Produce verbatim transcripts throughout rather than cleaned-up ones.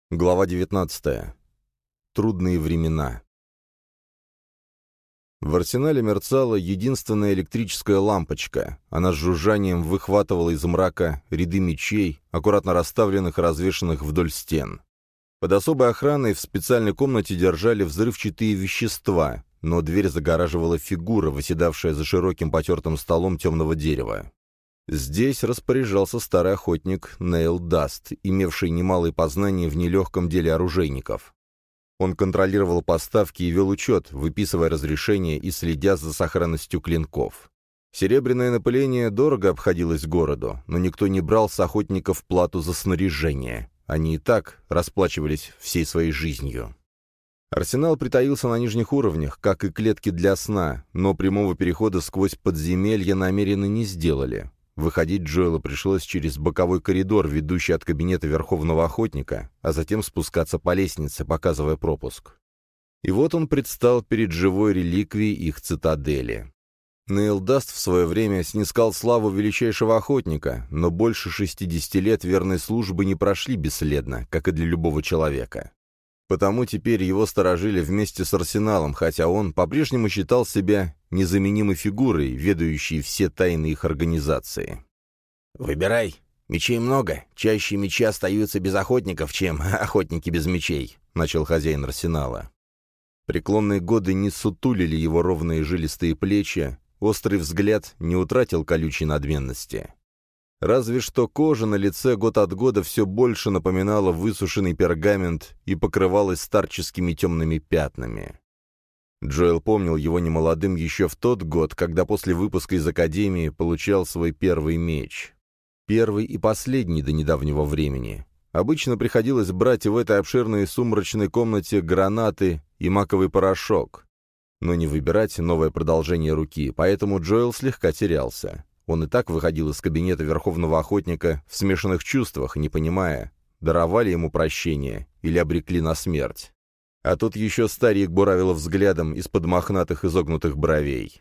Глава девятнадцатая. Трудные времена. В арсенале мерцала единственная электрическая лампочка. Она с жужжанием выхватывала из мрака ряды мечей, аккуратно расставленных и развешанных вдоль стен. Под особой охраной в специальной комнате держали взрывчатые вещества, но дверь загораживала фигура, восседавшая за широким потертым столом темного дерева. Здесь распоряжался старый охотник Нейл Даст, имевший немалые познания в нелегком деле оружейников. Он контролировал поставки и вел учет, выписывая разрешения и следя за сохранностью клинков. Серебряное напыление дорого обходилось городу, но никто не брал с охотников плату за снаряжение. Они и так расплачивались всей своей жизнью. Арсенал притаился на нижних уровнях, как и клетки для сна, но прямого перехода сквозь подземелья намеренно не сделали. Выходить Джоэлу пришлось через боковой коридор, ведущий от кабинета Верховного Охотника, а затем спускаться по лестнице, показывая пропуск. И вот он предстал перед живой реликвией их цитадели. Нейл Даст в свое время снискал славу величайшего охотника, но больше шестидесяти лет верной службы не прошли бесследно, как и для любого человека. Потому теперь его сторожили вместе с Арсеналом, хотя он по-прежнему считал себя незаменимой фигурой, ведающей все тайны их организации. «Выбирай. Мечей много. Чаще мечи остаются без охотников, чем охотники без мечей», — начал хозяин Арсенала. Преклонные годы не сутулили его ровные жилистые плечи, острый взгляд не утратил колючей надменности. Разве что кожа на лице год от года все больше напоминала высушенный пергамент и покрывалась старческими темными пятнами. Джоэл помнил его немолодым еще в тот год, когда после выпуска из академии получал свой первый меч. Первый и последний до недавнего времени. Обычно приходилось брать в этой обширной сумрачной комнате гранаты и маковый порошок, но не выбирать новое продолжение руки, поэтому Джоэл слегка терялся. Он и так выходил из кабинета Верховного Охотника в смешанных чувствах, не понимая, даровали ему прощение или обрекли на смерть. А тут еще старик буравил взглядом из-под мохнатых изогнутых бровей.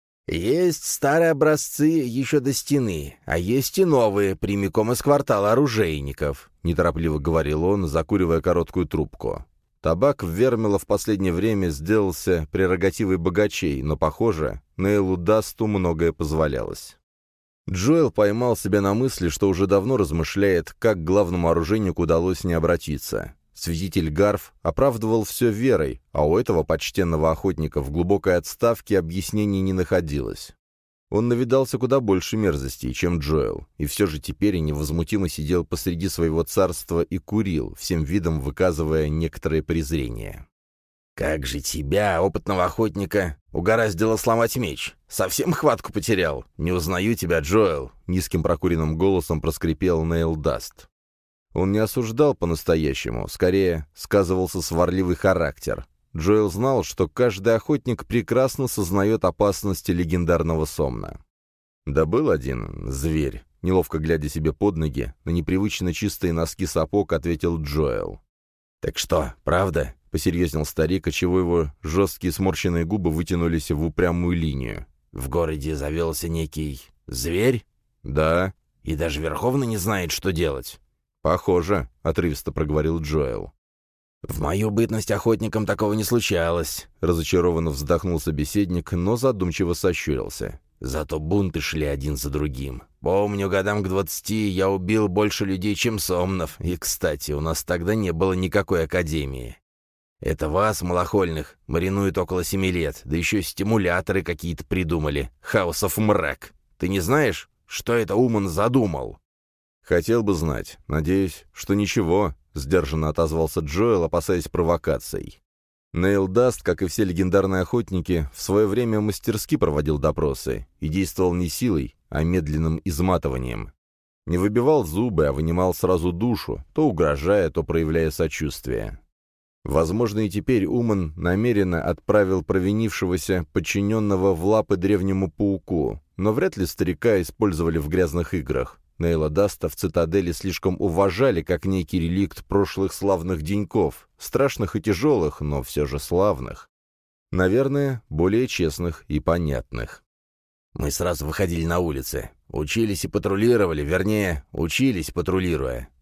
«Есть старые образцы еще до стены, а есть и новые, прямиком из квартала оружейников», — неторопливо говорил он, закуривая короткую трубку. Табак в Вермило в последнее время сделался прерогативой богачей, но, похоже, Нейлу Дасту многое позволялось. Джоэл поймал себя на мысли, что уже давно размышляет, как к главному оружейнику удалось не обратиться. Свидетель Гарф оправдывал все верой, а у этого почтенного охотника в глубокой отставке объяснений не находилось. Он навидался куда больше мерзостей, чем Джоэл, и все же теперь невозмутимо сидел посреди своего царства и курил, всем видом выказывая некоторое презрение. «Как же тебя, опытного охотника, угораздило сломать меч? Совсем хватку потерял? Не узнаю тебя, Джоэл», — низким прокуренным голосом проскрипел Нейл Даст. Он не осуждал по-настоящему, скорее сказывался сварливый характер. Джоэл знал, что каждый охотник прекрасно сознает опасности легендарного Сомна. Да был один зверь, неловко глядя себе под ноги, на непривычно чистые носки сапог ответил Джоэл. «Так что, правда?» — посерьезнел старик, отчего его жесткие сморщенные губы вытянулись в упрямую линию. «В городе завелся некий зверь?» «Да». «И даже Верховный не знает, что делать?» «Похоже», — отрывисто проговорил Джоэл. «В мою бытность охотником такого не случалось», — разочарованно вздохнул собеседник, но задумчиво сощурился. «Зато бунты шли один за другим. Помню, годам к двадцати я убил больше людей, чем Сомнов, и, кстати, у нас тогда не было никакой академии. Это вас, малохольных, маринуют около семи лет, да еще стимуляторы какие-то придумали. Хаосов мрак. Ты не знаешь, что это Уман задумал?» «Хотел бы знать. Надеюсь, что ничего», — сдержанно отозвался Джоэл, опасаясь провокаций. Нейл Даст, как и все легендарные охотники, в свое время мастерски проводил допросы и действовал не силой, а медленным изматыванием. Не выбивал зубы, а вынимал сразу душу, то угрожая, то проявляя сочувствие. Возможно, и теперь Уман намеренно отправил провинившегося подчиненного в лапы древнему пауку, но вряд ли старика использовали в грязных играх. Нейла Даста в цитадели слишком уважали как некий реликт прошлых славных деньков, страшных и тяжелых, но все же славных. Наверное, более честных и понятных. «Мы сразу выходили на улицы. Учились и патрулировали, вернее, учились, патрулируя.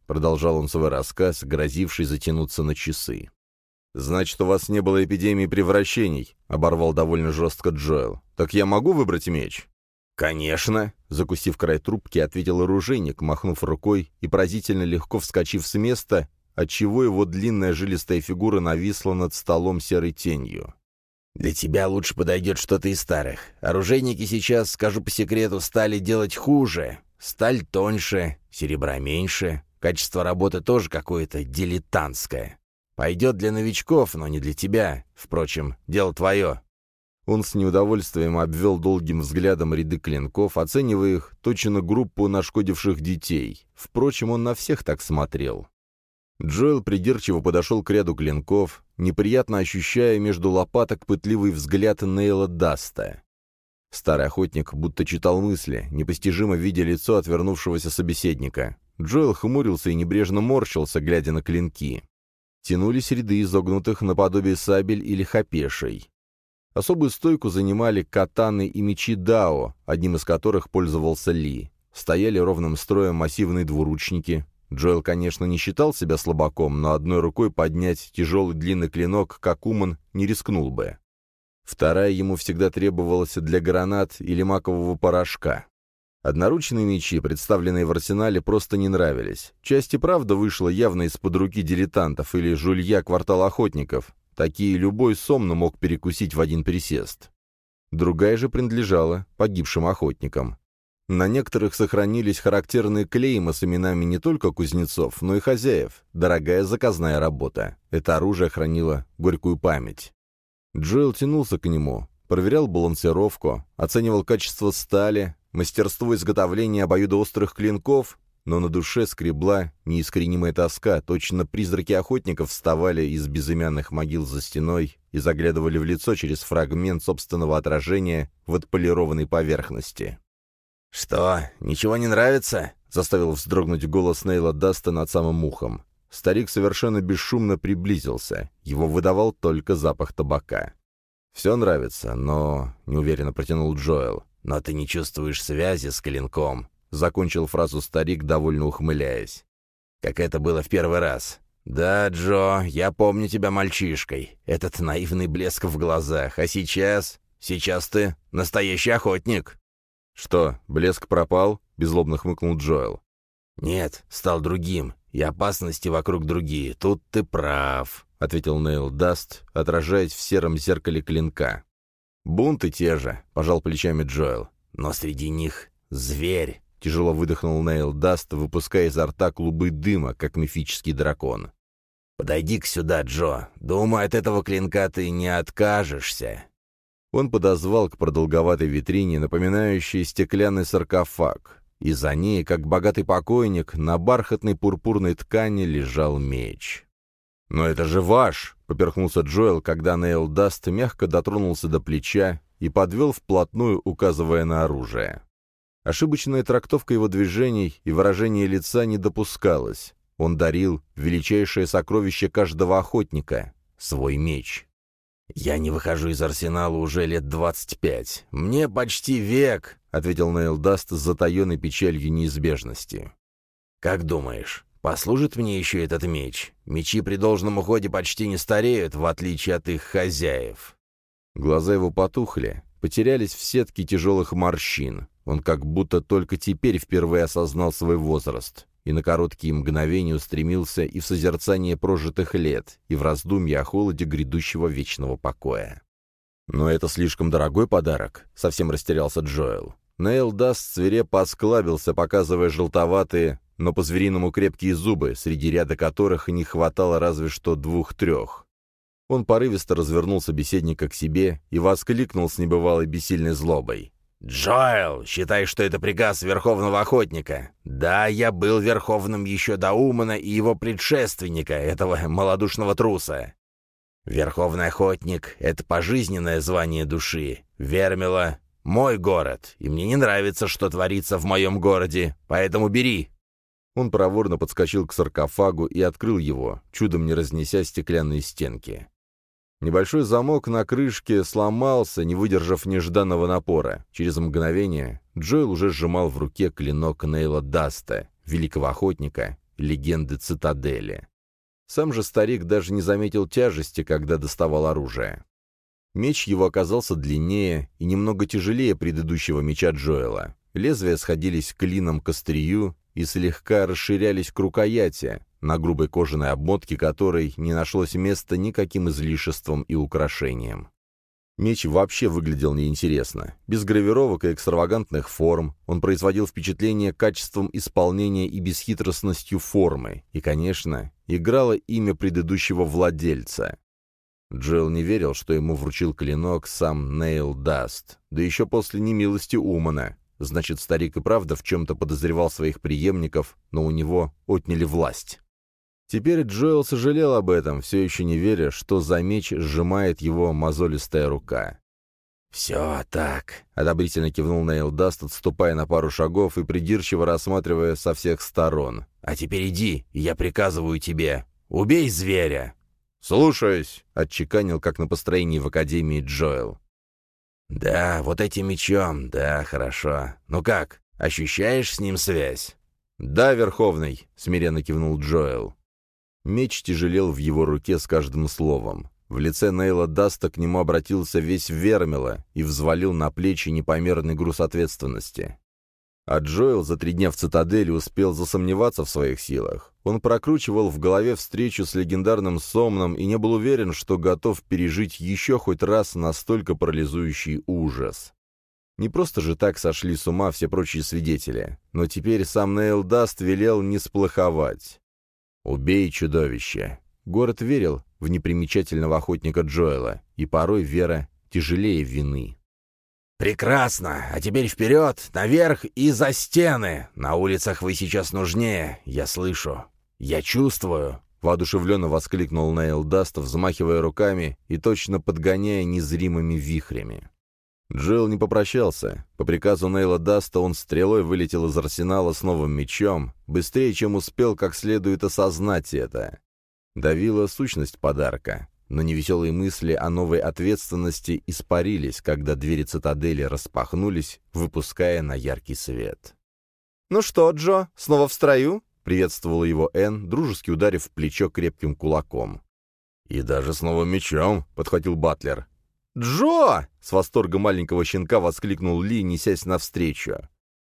— продолжал он свой рассказ, грозивший затянуться на часы. «Значит, у вас не было эпидемии превращений», — оборвал довольно жестко Джоэл. «Так я могу выбрать меч?» «Конечно», — закусив край трубки, ответил оружейник, махнув рукой и поразительно легко вскочив с места, отчего его длинная жилистая фигура нависла над столом серой тенью. «Для тебя лучше подойдет что-то из старых. Оружейники сейчас, скажу по секрету, стали делать хуже. Сталь тоньше, серебра меньше, качество работы тоже какое-то дилетантское. Пойдет для новичков, но не для тебя. Впрочем, дело твое». Он с неудовольствием обвел долгим взглядом ряды клинков, оценивая их точно группу нашкодивших детей. Впрочем, он на всех так смотрел. Джоэл придирчиво подошел к ряду клинков, неприятно ощущая между лопаток пытливый взгляд Нейла Даста. Старый охотник будто читал мысли, непостижимо видя лицо отвернувшегося собеседника. Джоэл хмурился и небрежно морщился, глядя на клинки. Тянулись ряды изогнутых наподобие сабель или хапешей. Особую стойку занимали катаны и мечи дао, одним из которых пользовался Ли. Стояли ровным строем массивные двуручники. Джоэл, конечно, не считал себя слабаком, но одной рукой поднять тяжелый длинный клинок, как Уман, не рискнул бы. Вторая ему всегда требовалась для гранат или макового порошка. Одноручные мечи, представленные в арсенале, просто не нравились. Часть и правда вышла явно из-под руки дилетантов или жулья квартала охотников. Такие любой сомно мог перекусить в один присест. Другая же принадлежала погибшим охотникам. На некоторых сохранились характерные клейма с именами не только кузнецов, но и хозяев. Дорогая заказная работа. Это оружие хранило горькую память. Джоэл тянулся к нему, проверял балансировку, оценивал качество стали, мастерство изготовления обоюдоострых клинков, но на душе скребла неискоренимая тоска, точно призраки охотников вставали из безымянных могил за стеной и заглядывали в лицо через фрагмент собственного отражения в отполированной поверхности. «Что, ничего не нравится?» — заставил вздрогнуть голос Нейла Даста над самым ухом. Старик совершенно бесшумно приблизился. Его выдавал только запах табака. «Все нравится, но...» — неуверенно протянул Джоэл. «Но ты не чувствуешь связи с клинком», — закончил фразу старик, довольно ухмыляясь. «Как это было в первый раз. Да, Джо, я помню тебя мальчишкой. Этот наивный блеск в глазах. А сейчас... Сейчас ты настоящий охотник». «Что, блеск пропал?» — беззлобно хмыкнул Джоэл. «Нет, стал другим, и опасности вокруг другие. Тут ты прав», — ответил Нейл Даст, отражаясь в сером зеркале клинка. «Бунты те же», — пожал плечами Джоэл. «Но среди них зверь», — тяжело выдохнул Нейл Даст, выпуская изо рта клубы дыма, как мифический дракон. «Подойди-ка сюда, Джо. Думаю, от этого клинка ты не откажешься». Он подозвал к продолговатой витрине, напоминающей стеклянный саркофаг, и за ней, как богатый покойник, на бархатной пурпурной ткани лежал меч. «Но это же ваш!» — поперхнулся Джоэл, когда Нейл Даст мягко дотронулся до плеча и подвел вплотную, указывая на оружие. Ошибочная трактовка его движений и выражение лица не допускалась. Он дарил величайшее сокровище каждого охотника — свой меч. «Я не выхожу из арсенала уже лет двадцать пять. Мне почти век», — ответил Нейл Даст с затаенной печалью неизбежности. «Как думаешь, послужит мне еще этот меч? Мечи при должном уходе почти не стареют, в отличие от их хозяев». Глаза его потухли, потерялись в сетке тяжелых морщин. Он как будто только теперь впервые осознал свой возраст. И на короткие мгновения устремился и в созерцание прожитых лет, и в раздумье о холоде грядущего вечного покоя. «Но это слишком дорогой подарок», — совсем растерялся Джоэл. Нейл Даст свирепо осклабился, показывая желтоватые, но по-звериному крепкие зубы, среди ряда которых не хватало разве что двух-трех. Он порывисто развернул собеседника к себе и воскликнул с небывалой бессильной злобой. «Джоэл, считай, что это приказ Верховного Охотника. Да, я был Верховным еще до Умана и его предшественника, этого малодушного труса. Верховный Охотник — это пожизненное звание души. Вермила — мой город, и мне не нравится, что творится в моем городе, поэтому бери». Он проворно подскочил к саркофагу и открыл его, чудом не разнеся стеклянные стенки. Небольшой замок на крышке сломался, не выдержав нежданного напора. Через мгновение Джоэл уже сжимал в руке клинок Нейла Даста, великого охотника, легенды цитадели. Сам же старик даже не заметил тяжести, когда доставал оружие. Меч его оказался длиннее и немного тяжелее предыдущего меча Джоэла. Лезвия сходились клином к острию и слегка расширялись к рукояти, на грубой кожаной обмотке которой не нашлось места никаким излишеством и украшением. Меч вообще выглядел неинтересно. Без гравировок и экстравагантных форм он производил впечатление качеством исполнения и бесхитростностью формы, и, конечно, играло имя предыдущего владельца. Джоэл не верил, что ему вручил клинок сам Нейл Даст, да еще после немилости Умана. Значит, старик и правда в чем-то подозревал своих преемников, но у него отняли власть. Теперь Джоэл сожалел об этом, все еще не веря, что за меч сжимает его мозолистая рука. «Все так», — одобрительно кивнул Нейл Даст, отступая на пару шагов и придирчиво рассматривая со всех сторон. «А теперь иди, и я приказываю тебе, убей зверя!» «Слушаюсь», — отчеканил, как на построении в Академии Джоэл. «Да, вот этим мечом, да, хорошо. Ну как, ощущаешь с ним связь?» «Да, Верховный», — смиренно кивнул Джоэл. Меч тяжелел в его руке с каждым словом. В лице Нейла Даста к нему обратился весь Вермила и взвалил на плечи непомерный груз ответственности. А Джоэл за три дня в цитадели успел засомневаться в своих силах. Он прокручивал в голове встречу с легендарным Сомном и не был уверен, что готов пережить еще хоть раз настолько парализующий ужас. Не просто же так сошли с ума все прочие свидетели, но теперь сам Нейл Даст велел не сплоховать. «Убей чудовище!» Город верил в непримечательного охотника Джоэла, и порой вера тяжелее вины. «Прекрасно! А теперь вперед, наверх и за стены! На улицах вы сейчас нужнее, я слышу, я чувствую!» Воодушевленно воскликнул Нейл Даст, взмахивая руками и точно подгоняя незримыми вихрями. Джоэл не попрощался. По приказу Нейла Даста он стрелой вылетел из арсенала с новым мечом, быстрее, чем успел как следует осознать это. Давила сущность подарка, но невеселые мысли о новой ответственности испарились, когда двери цитадели распахнулись, выпуская на яркий свет. «Ну что, Джо, снова в строю?» — приветствовала его Энн, дружески ударив в плечо крепким кулаком. «И даже с новым мечом», — подхватил Батлер. «Джо!» — с восторгом маленького щенка воскликнул Ли, несясь навстречу.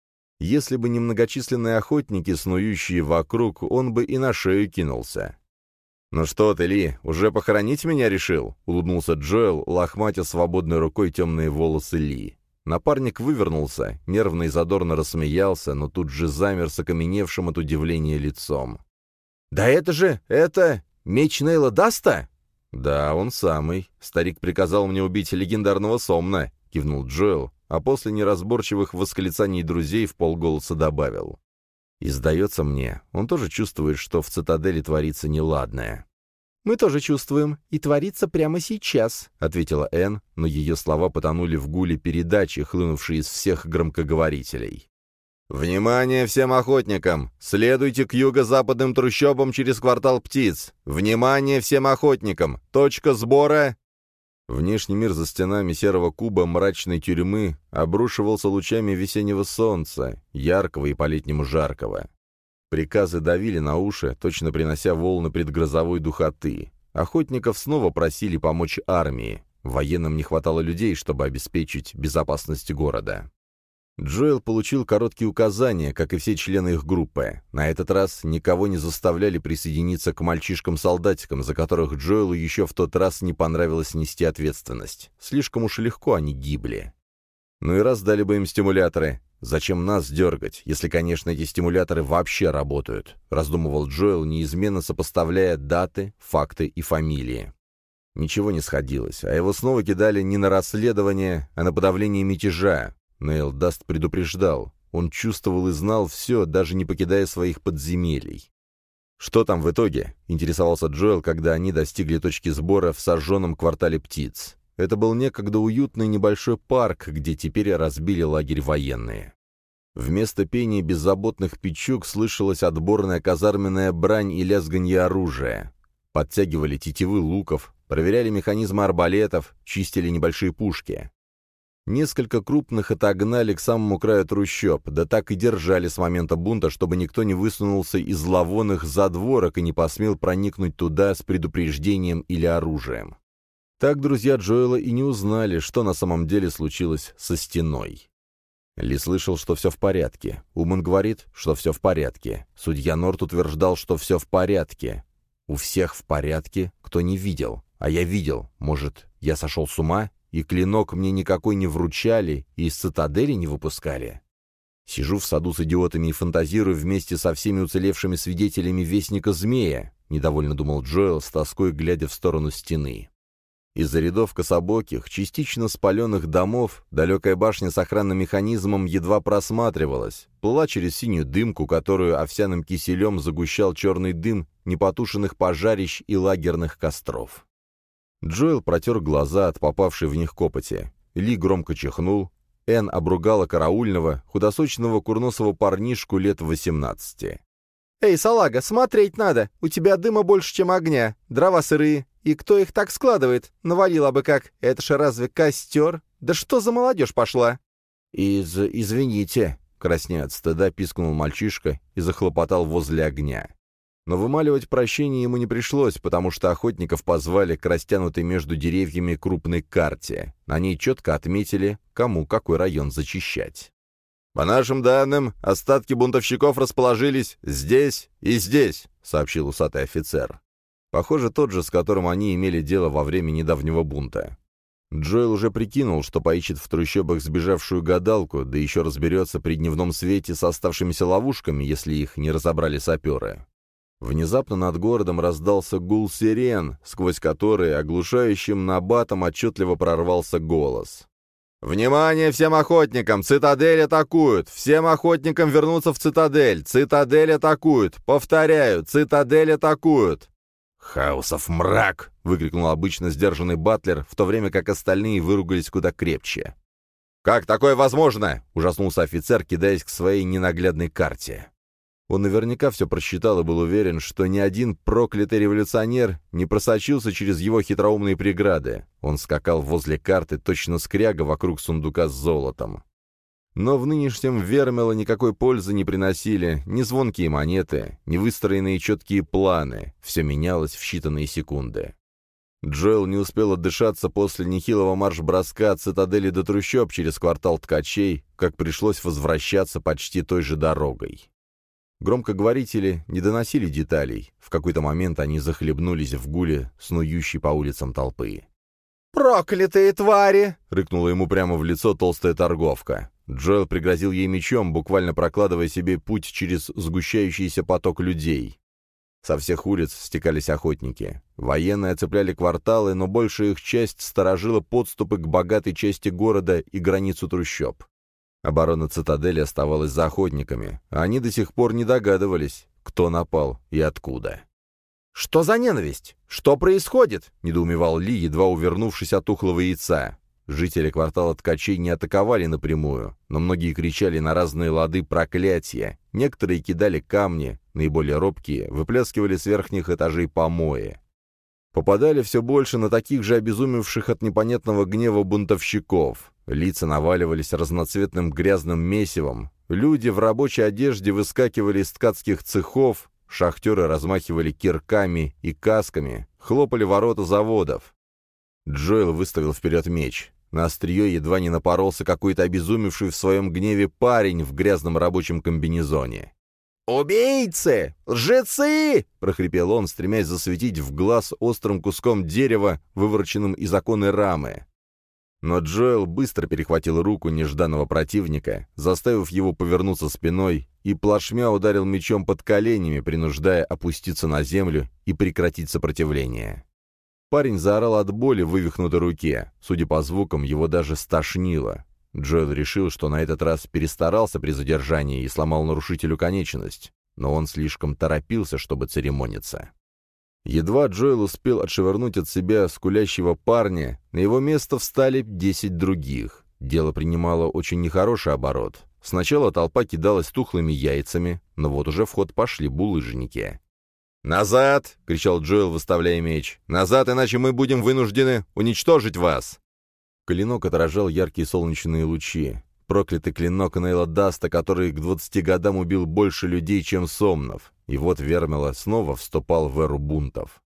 Если бы не многочисленные охотники, снующие вокруг, он бы и на шею кинулся. «Ну что ты, Ли, уже похоронить меня решил?» — улыбнулся Джоэл, лохматя свободной рукой темные волосы Ли. Напарник вывернулся, нервно и задорно рассмеялся, но тут же замер с окаменевшим от удивления лицом. «Да это же, это меч Нейла Даста?» «Да, он самый. Старик приказал мне убить легендарного Сомна», — кивнул Джоэл, а после неразборчивых восклицаний друзей вполголоса добавил. «И сдается мне, он тоже чувствует, что в цитадели творится неладное». «Мы тоже чувствуем, и творится прямо сейчас», — ответила Энн, но ее слова потонули в гуле передачи, хлынувшей из всех громкоговорителей. «Внимание всем охотникам! Следуйте к юго-западным трущобам через квартал Птиц! Внимание всем охотникам! Точка сбора...» Внешний мир за стенами серого куба мрачной тюрьмы обрушивался лучами весеннего солнца, яркого и по-летнему жаркого. Приказы давили на уши, точно принося волны предгрозовой духоты. Охотников снова просили помочь армии. Военным не хватало людей, чтобы обеспечить безопасность города. Джоэл получил короткие указания, как и все члены их группы. На этот раз никого не заставляли присоединиться к мальчишкам-солдатикам, за которых Джоэлу еще в тот раз не понравилось нести ответственность. Слишком уж легко они гибли. Ну и раз дали бы им стимуляторы. Зачем нас дергать, если, конечно, эти стимуляторы вообще работают? Раздумывал Джоэл, неизменно сопоставляя даты, факты и фамилии. Ничего не сходилось, а его снова кидали не на расследование, а на подавление мятежа. Нейл Даст предупреждал. Он чувствовал и знал все, даже не покидая своих подземелий. «Что там в итоге?» — интересовался Джоэл, когда они достигли точки сбора в сожженном квартале Птиц. Это был некогда уютный небольшой парк, где теперь разбили лагерь военные. Вместо пения беззаботных печук слышалась отборная казарменная брань и лязганье оружия. Подтягивали тетивы луков, проверяли механизмы арбалетов, чистили небольшие пушки. Несколько крупных отогнали к самому краю трущоб, да так и держали с момента бунта, чтобы никто не высунулся из зловонных задворок и не посмел проникнуть туда с предупреждением или оружием. Так друзья Джоэла и не узнали, что на самом деле случилось со стеной. Ли слышал, что все в порядке. Уман говорит, что все в порядке. Судья Норт утверждал, что все в порядке. У всех в порядке, кто не видел. А я видел. Может, я сошел с ума? И клинок мне никакой не вручали, и из цитадели не выпускали. Сижу в саду с идиотами и фантазирую вместе со всеми уцелевшими свидетелями Вестника Змея, недовольно думал Джоэл, с тоской глядя в сторону стены. Из-за рядов кособоких, частично спаленных домов, далекая башня с охранным механизмом едва просматривалась, плыла через синюю дымку, которую овсяным киселем загущал черный дым непотушенных пожарищ и лагерных костров. Джоэл протер глаза от попавшей в них копоти. Ли громко чихнул. Энн обругала караульного, худосочного курносого парнишку лет восемнадцати. «Эй, салага, смотреть надо! У тебя дыма больше, чем огня. Дрова сырые. И кто их так складывает? Навалила бы как. Это ж разве костер? Да что за молодежь пошла?» «Из... извините», — краснея от стыда, пискнул мальчишка и захлопотал возле огня. Но вымаливать прощение ему не пришлось, потому что охотников позвали к растянутой между деревьями крупной карте. На ней четко отметили, кому какой район зачищать. «По нашим данным, остатки бунтовщиков расположились здесь и здесь», — сообщил усатый офицер. Похоже, тот же, с которым они имели дело во время недавнего бунта. Джоэл уже прикинул, что поищет в трущобах сбежавшую гадалку, да еще разберется при дневном свете с оставшимися ловушками, если их не разобрали саперы. Внезапно над городом раздался гул сирен, сквозь которые оглушающим набатом отчетливо прорвался голос. «Внимание всем охотникам! Цитадель атакуют! Всем охотникам вернуться в цитадель! Цитадель атакуют! Повторяю, цитадель атакуют!» «Хаосов мрак!» — выкрикнул обычно сдержанный батлер, в то время как остальные выругались куда крепче. «Как такое возможно?» — ужаснулся офицер, кидаясь к своей ненаглядной карте. Он наверняка все просчитал и был уверен, что ни один проклятый революционер не просочился через его хитроумные преграды. Он скакал возле карты, точно скряга вокруг сундука с золотом. Но в нынешнем Вермела никакой пользы не приносили ни звонкие монеты, ни выстроенные четкие планы. Все менялось в считанные секунды. Джоэл не успел отдышаться после нехилого марш-броска от цитадели до трущоб через квартал ткачей, как пришлось возвращаться почти той же дорогой. Громкоговорители не доносили деталей. В какой-то момент они захлебнулись в гуле, снующей по улицам толпы. «Проклятые твари!» — рыкнула ему прямо в лицо толстая торговка. Джоэл пригрозил ей мечом, буквально прокладывая себе путь через сгущающийся поток людей. Со всех улиц стекались охотники. Военные оцепляли кварталы, но большая их часть сторожила подступы к богатой части города и границу трущоб. Оборона цитадели оставалась за охотниками, а они до сих пор не догадывались, кто напал и откуда. «Что за ненависть? Что происходит?» — недоумевал Ли, едва увернувшись от тухлого яйца. Жители квартала ткачей не атаковали напрямую, но многие кричали на разные лады проклятия, некоторые кидали камни, наиболее робкие выплескивали с верхних этажей помои. Попадали все больше на таких же обезумевших от непонятного гнева бунтовщиков. Лица наваливались разноцветным грязным месивом, люди в рабочей одежде выскакивали из ткацких цехов, шахтеры размахивали кирками и касками, хлопали ворота заводов. Джоэл выставил вперед меч. На острие едва не напоролся какой-то обезумевший в своем гневе парень в грязном рабочем комбинезоне. «Убийцы! Лжецы!» — прохрипел он, стремясь засветить в глаз острым куском дерева, вывороченным из оконной рамы. Но Джоэл быстро перехватил руку нежданного противника, заставив его повернуться спиной, и плашмя ударил мечом под коленями, принуждая опуститься на землю и прекратить сопротивление. Парень заорал от боли в вывихнутой руке. Судя по звукам, его даже стошнило. Джоэл решил, что на этот раз перестарался при задержании и сломал нарушителю конечность, но он слишком торопился, чтобы церемониться. Едва Джоэл успел отшвырнуть от себя скулящего парня, на его место встали десять других. Дело принимало очень нехороший оборот. Сначала толпа кидалась тухлыми яйцами, но вот уже в ход пошли булыжники. «Назад!» — кричал Джоэл, выставляя меч. «Назад, иначе мы будем вынуждены уничтожить вас!» Клинок отражал яркие солнечные лучи. Проклятый клинок Нейла Даста, который к двадцати годам убил больше людей, чем Сомнов. И вот Вермила снова вступал в эру бунтов.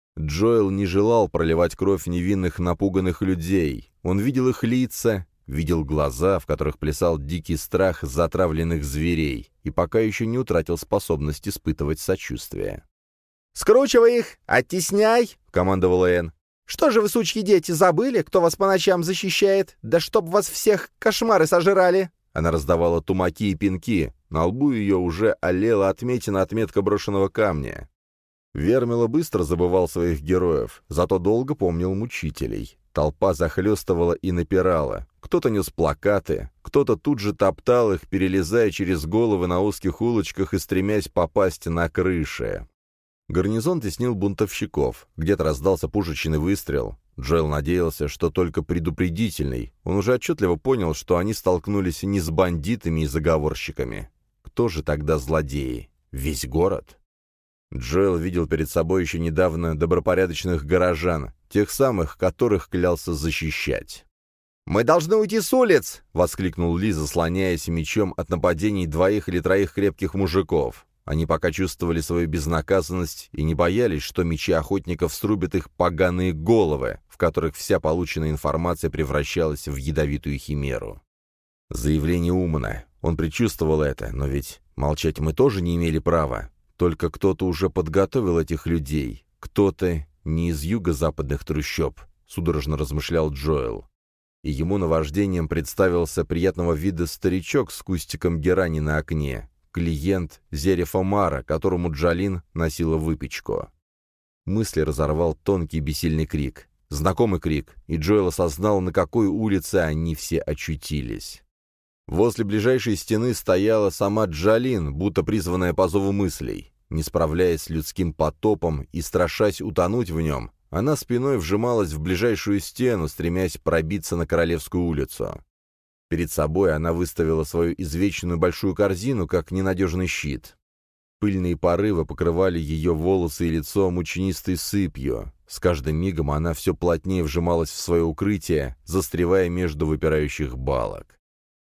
Джоэл не желал проливать кровь невинных напуганных людей. Он видел их лица, видел глаза, в которых плясал дикий страх затравленных зверей, и пока еще не утратил способность испытывать сочувствие. «Скручивай их! Оттесняй!» — командовала Энн. «Что же вы, сучьи дети, забыли, кто вас по ночам защищает? Да чтоб вас всех кошмары сожрали!» Она раздавала тумаки и пинки. На лбу ее уже олела отметина отметка брошенного камня. Вермила быстро забывал своих героев, зато долго помнил мучителей. Толпа захлестывала и напирала. Кто-то нес плакаты, кто-то тут же топтал их, перелезая через головы на узких улочках и стремясь попасть на крыши. Гарнизон теснил бунтовщиков. Где-то раздался пушечный выстрел. Джоэл надеялся, что только предупредительный. Он уже отчетливо понял, что они столкнулись не с бандитами и заговорщиками. Кто же тогда злодеи? Весь город? Джоэл видел перед собой еще недавно добропорядочных горожан, тех самых, которых клялся защищать. «Мы должны уйти с улиц!» — воскликнул Ли, заслоняясь мечом от нападений двоих или троих крепких мужиков. Они пока чувствовали свою безнаказанность и не боялись, что мечи охотников срубят их поганые головы, в которых вся полученная информация превращалась в ядовитую химеру. Заявление Умана. Он предчувствовал это, но ведь молчать мы тоже не имели права. Только кто-то уже подготовил этих людей. Кто-то не из юго-западных трущоб, судорожно размышлял Джоэл. И ему наваждением представился приятного вида старичок с кустиком герани на окне. Клиент Зерефа Мара, которому Джалин носила выпечку. Мысли разорвал тонкий бессильный крик. Знакомый крик, и Джоэл осознал, на какой улице они все очутились. Возле ближайшей стены стояла сама Джалин, будто призванная по зову мыслей. Не справляясь с людским потопом и страшась утонуть в нем, она спиной вжималась в ближайшую стену, стремясь пробиться на Королевскую улицу. Перед собой она выставила свою извечную большую корзину, как ненадежный щит. Пыльные порывы покрывали ее волосы и лицо мучнистой сыпью. С каждым мигом она все плотнее вжималась в свое укрытие, застревая между выпирающих балок.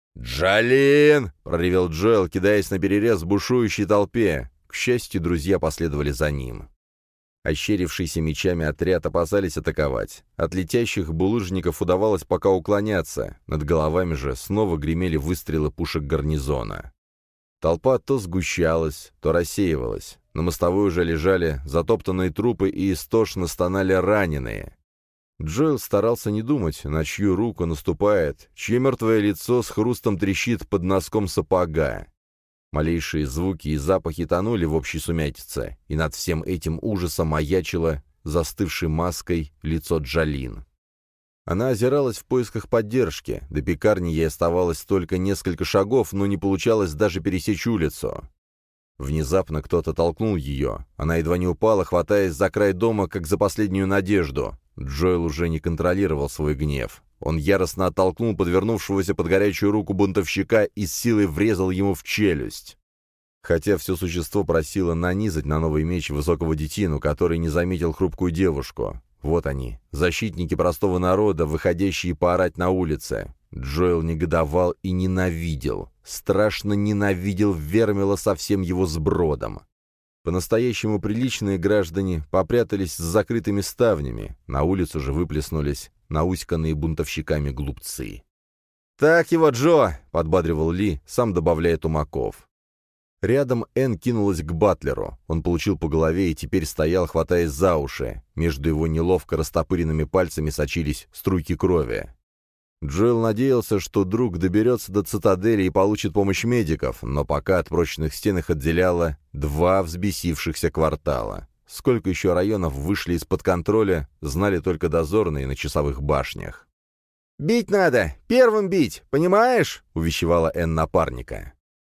«Джалин!» — проревел Джоэл, кидаясь наперерез в бушующей толпе. К счастью, друзья последовали за ним. Ощерившиеся мечами отряд опасались атаковать. От летящих булыжников удавалось пока уклоняться. Над головами же снова гремели выстрелы пушек гарнизона. Толпа то сгущалась, то рассеивалась. На мостовой уже лежали затоптанные трупы и истошно стонали раненые. Джоэл старался не думать, на чью руку наступает, чье мертвое лицо с хрустом трещит под носком сапога. Малейшие звуки и запахи тонули в общей сумятице, и над всем этим ужасом маячило застывшей маской лицо Джалин. Она озиралась в поисках поддержки, до пекарни ей оставалось только несколько шагов, но не получалось даже пересечь улицу. Внезапно кто-то толкнул ее, она едва не упала, хватаясь за край дома, как за последнюю надежду. Джоэл уже не контролировал свой гнев. Он яростно оттолкнул подвернувшегося под горячую руку бунтовщика и с силой врезал ему в челюсть. Хотя все существо просило нанизать на новый меч высокого детину, который не заметил хрупкую девушку. Вот они, защитники простого народа, выходящие поорать на улице. Джоэл негодовал и ненавидел, страшно ненавидел Вермила со всем его сбродом. По-настоящему приличные граждане попрятались с закрытыми ставнями, на улицу же выплеснулись науськанные бунтовщиками глупцы. «Так его, Джо!» — подбадривал Ли, сам добавляя тумаков. Рядом Энн кинулась к Батлеру. Он получил по голове и теперь стоял, хватаясь за уши. Между его неловко растопыренными пальцами сочились струйки крови. Джоэл надеялся, что друг доберется до цитадели и получит помощь медиков, но пока от прочных стен их отделяло два взбесившихся квартала. Сколько еще районов вышли из-под контроля, знали только дозорные на часовых башнях. «Бить надо! Первым бить! Понимаешь?» — увещевала Энн напарника.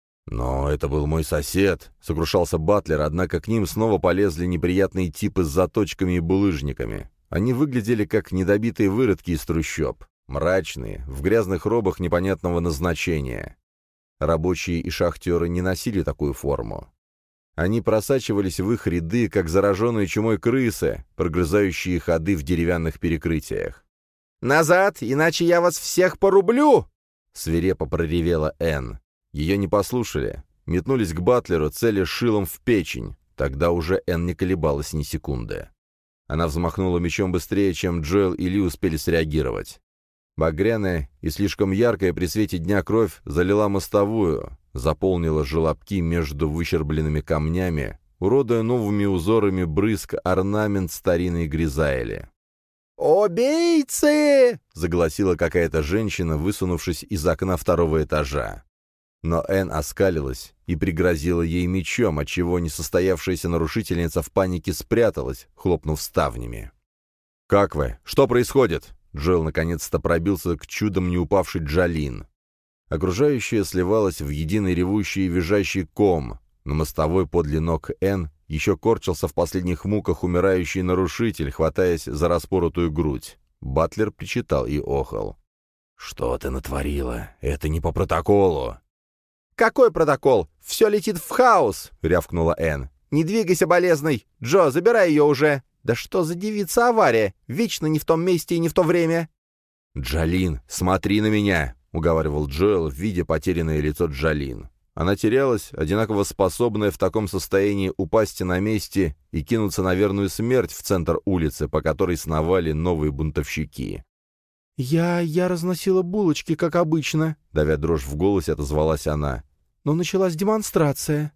«Но это был мой сосед», — сокрушался Батлер, однако к ним снова полезли неприятные типы с заточками и булыжниками. Они выглядели как недобитые выродки из трущоб. Мрачные, в грязных робах непонятного назначения. Рабочие и шахтеры не носили такую форму. Они просачивались в их ряды, как зараженные чумой крысы, прогрызающие ходы в деревянных перекрытиях. «Назад, иначе я вас всех порублю!» — свирепо проревела Энн. Ее не послушали. Метнулись к Батлеру, целя шилом в печень. Тогда уже Энн не колебалась ни секунды. Она взмахнула мечом быстрее, чем Джоэл и Ли успели среагировать. Багряная и слишком яркая при свете дня кровь залила мостовую, заполнила желобки между выщербленными камнями, уродуя новыми узорами брызг орнамент старинной Гризаэли. «Убийцы!» — заголосила какая-то женщина, высунувшись из окна второго этажа. Но Энн оскалилась и пригрозила ей мечом, отчего несостоявшаяся нарушительница в панике спряталась, хлопнув ставнями. «Как вы? Что происходит?» Джоэл наконец-то пробился к чудом не упавшей Джалин. Окружающее сливалось в единый ревущий и визжащий ком. На мостовой подле ног Энн еще корчился в последних муках умирающий нарушитель, хватаясь за распоротую грудь. Батлер причитал и охал. «Что ты натворила? Это не по протоколу!» «Какой протокол? Все летит в хаос!» — рявкнула Энн. «Не двигайся, болезный! Джо, забирай ее уже! Да что за девица авария? Вечно не в том месте и не в то время!» «Джалин, смотри на меня!» — уговаривал Джоэл, видя потерянное лицо Джалин. Она терялась, одинаково способная в таком состоянии упасть на месте и кинуться на верную смерть в центр улицы, по которой сновали новые бунтовщики. «Я... я разносила булочки, как обычно», — давя дрожь в голосе, отозвалась она. «Но началась демонстрация».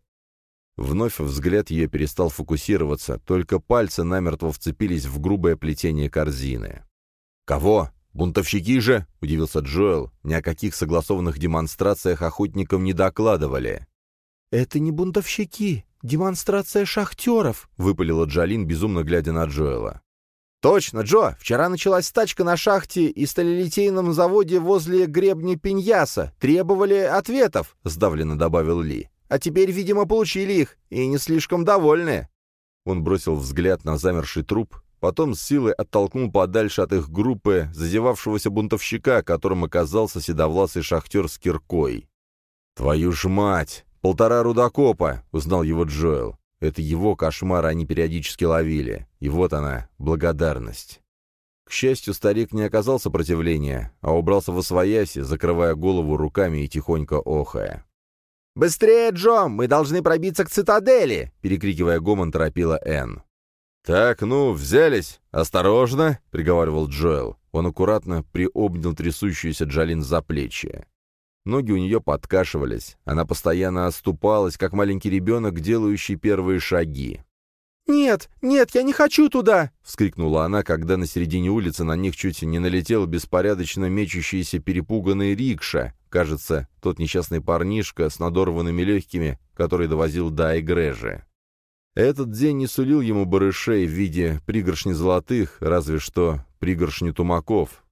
Вновь взгляд ее перестал фокусироваться, только пальцы намертво вцепились в грубое плетение корзины. «Кого? Бунтовщики же?» — удивился Джоэл. Ни о каких согласованных демонстрациях охотникам не докладывали. «Это не бунтовщики, демонстрация шахтеров», — выпалила Джалин, безумно глядя на Джоэла. «Точно, Джо! Вчера началась стачка на шахте и сталелитейном заводе возле гребня Пиньяса. Требовали ответов», — сдавленно добавил Ли. «А теперь, видимо, получили их, и не слишком довольны». Он бросил взгляд на замерший труп, потом с силой оттолкнул подальше от их группы зазевавшегося бунтовщика, которым оказался седовласый шахтер с киркой. «Твою ж мать! Полтора рудокопа!» — узнал его Джоэл. Это его кошмар они периодически ловили. И вот она, благодарность. К счастью, старик не оказал сопротивления, а убрался восвояси, закрывая голову руками и тихонько охая. «Быстрее, Джо! Мы должны пробиться к цитадели!» — перекрикивая гомон, торопила Энн. «Так, ну, взялись! Осторожно!» — приговаривал Джоэл. Он аккуратно приобнял трясущуюся Джалин за плечи. Ноги у нее подкашивались, она постоянно оступалась, как маленький ребенок, делающий первые шаги. «Нет, нет, я не хочу туда!» — вскрикнула она, когда на середине улицы на них чуть не налетел беспорядочно мечущийся перепуганный рикша, кажется, тот несчастный парнишка с надорванными легкими, который довозил до Айгрежи. Этот день не сулил ему барышей в виде пригоршни золотых, разве что пригоршни тумаков.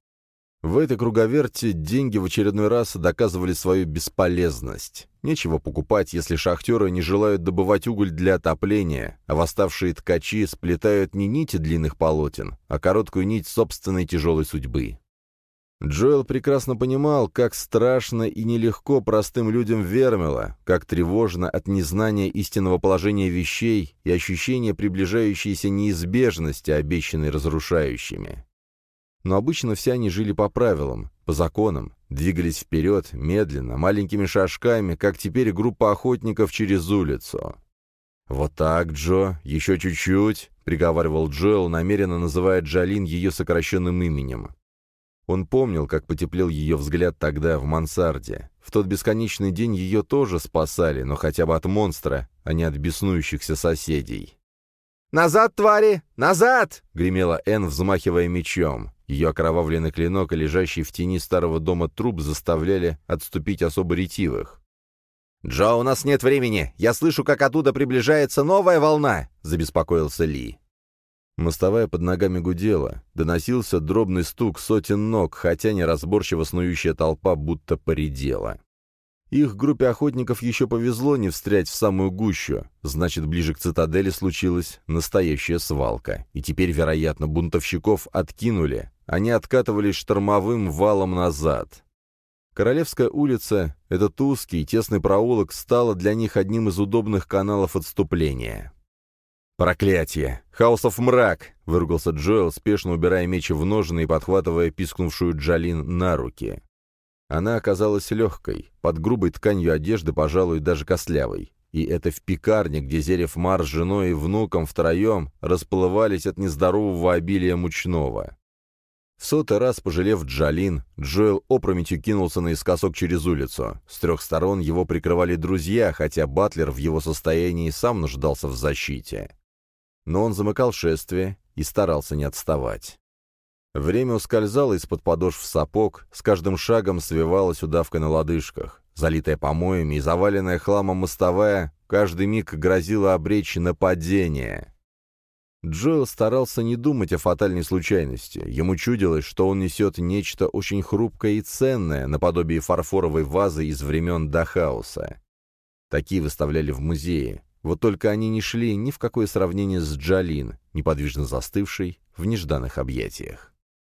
В этой круговерти деньги в очередной раз доказывали свою бесполезность. Нечего покупать, если шахтеры не желают добывать уголь для отопления, а восставшие ткачи сплетают не нити длинных полотен, а короткую нить собственной тяжелой судьбы. Джоэл прекрасно понимал, как страшно и нелегко простым людям Вермила, как тревожно от незнания истинного положения вещей и ощущения приближающейся неизбежности, обещанной разрушающими. Но обычно все они жили по правилам, по законам, двигались вперед, медленно, маленькими шажками, как теперь группа охотников через улицу. «Вот так, Джо, еще чуть-чуть», — приговаривал Джоэл, намеренно называя Джалин ее сокращенным именем. Он помнил, как потеплел ее взгляд тогда в мансарде. В тот бесконечный день ее тоже спасали, но хотя бы от монстра, а не от беснующихся соседей. «Назад, твари! Назад!» — гремела Энн, взмахивая мечом. Ее окровавленный клинок и лежащий в тени старого дома труп заставляли отступить особо ретивых. «Джо, у нас нет времени! Я слышу, как оттуда приближается новая волна!» — забеспокоился Ли. Мостовая под ногами гудела. Доносился дробный стук сотен ног, хотя неразборчиво снующая толпа будто поредела. Их группе охотников еще повезло не встрять в самую гущу, значит, ближе к цитадели случилась настоящая свалка, и теперь, вероятно, бунтовщиков откинули, они откатывались штормовым валом назад. Королевская улица, этот узкий, тесный проулок, стала для них одним из удобных каналов отступления. «Проклятие! Хаосов мрак!» — выругался Джоэл, спешно убирая меч в ножны и подхватывая пискнувшую Джалин на руки. Она оказалась легкой, под грубой тканью одежды, пожалуй, даже костлявой. И это в пекарне, где Зерев-Мар с женой и внуком втроем расплывались от нездорового обилия мучного. В сотый раз, пожалев Джалин, Джоэл опрометью кинулся наискосок через улицу. С трех сторон его прикрывали друзья, хотя Батлер в его состоянии сам нуждался в защите. Но он замыкал шествие и старался не отставать. Время ускользало из-под подошв сапог, с каждым шагом свивалась удавка на лодыжках. Залитая помоями и заваленная хламом мостовая, каждый миг грозила обречь нападение. Джоэл старался не думать о фатальной случайности. Ему чудилось, что он несет нечто очень хрупкое и ценное, наподобие фарфоровой вазы из времен Дахауса. Такие выставляли в музее. Вот только они не шли ни в какое сравнение с Джалин, неподвижно застывшей в нежданных объятиях.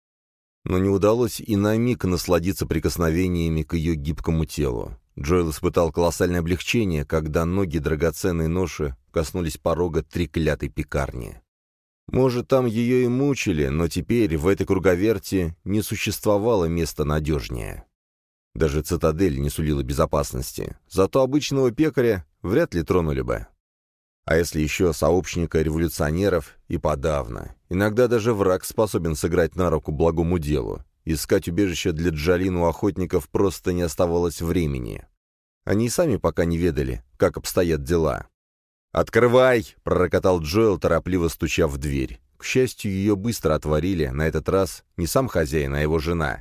Но не удалось и на миг насладиться прикосновениями к ее гибкому телу. Джоэл испытал колоссальное облегчение, когда ноги драгоценной ноши коснулись порога треклятой пекарни. Может, там ее и мучили, но теперь в этой круговерти не существовало места надежнее. Даже цитадель не сулила безопасности, зато обычного пекаря вряд ли тронули бы. А если еще сообщника революционеров, и подавно. Иногда даже враг способен сыграть на руку благому делу. Искать убежище для Джалин у охотников просто не оставалось времени. Они и сами пока не ведали, как обстоят дела. «Открывай!» — пророкотал Джоэл, торопливо стуча в дверь. К счастью, ее быстро отворили, на этот раз не сам хозяин, а его жена.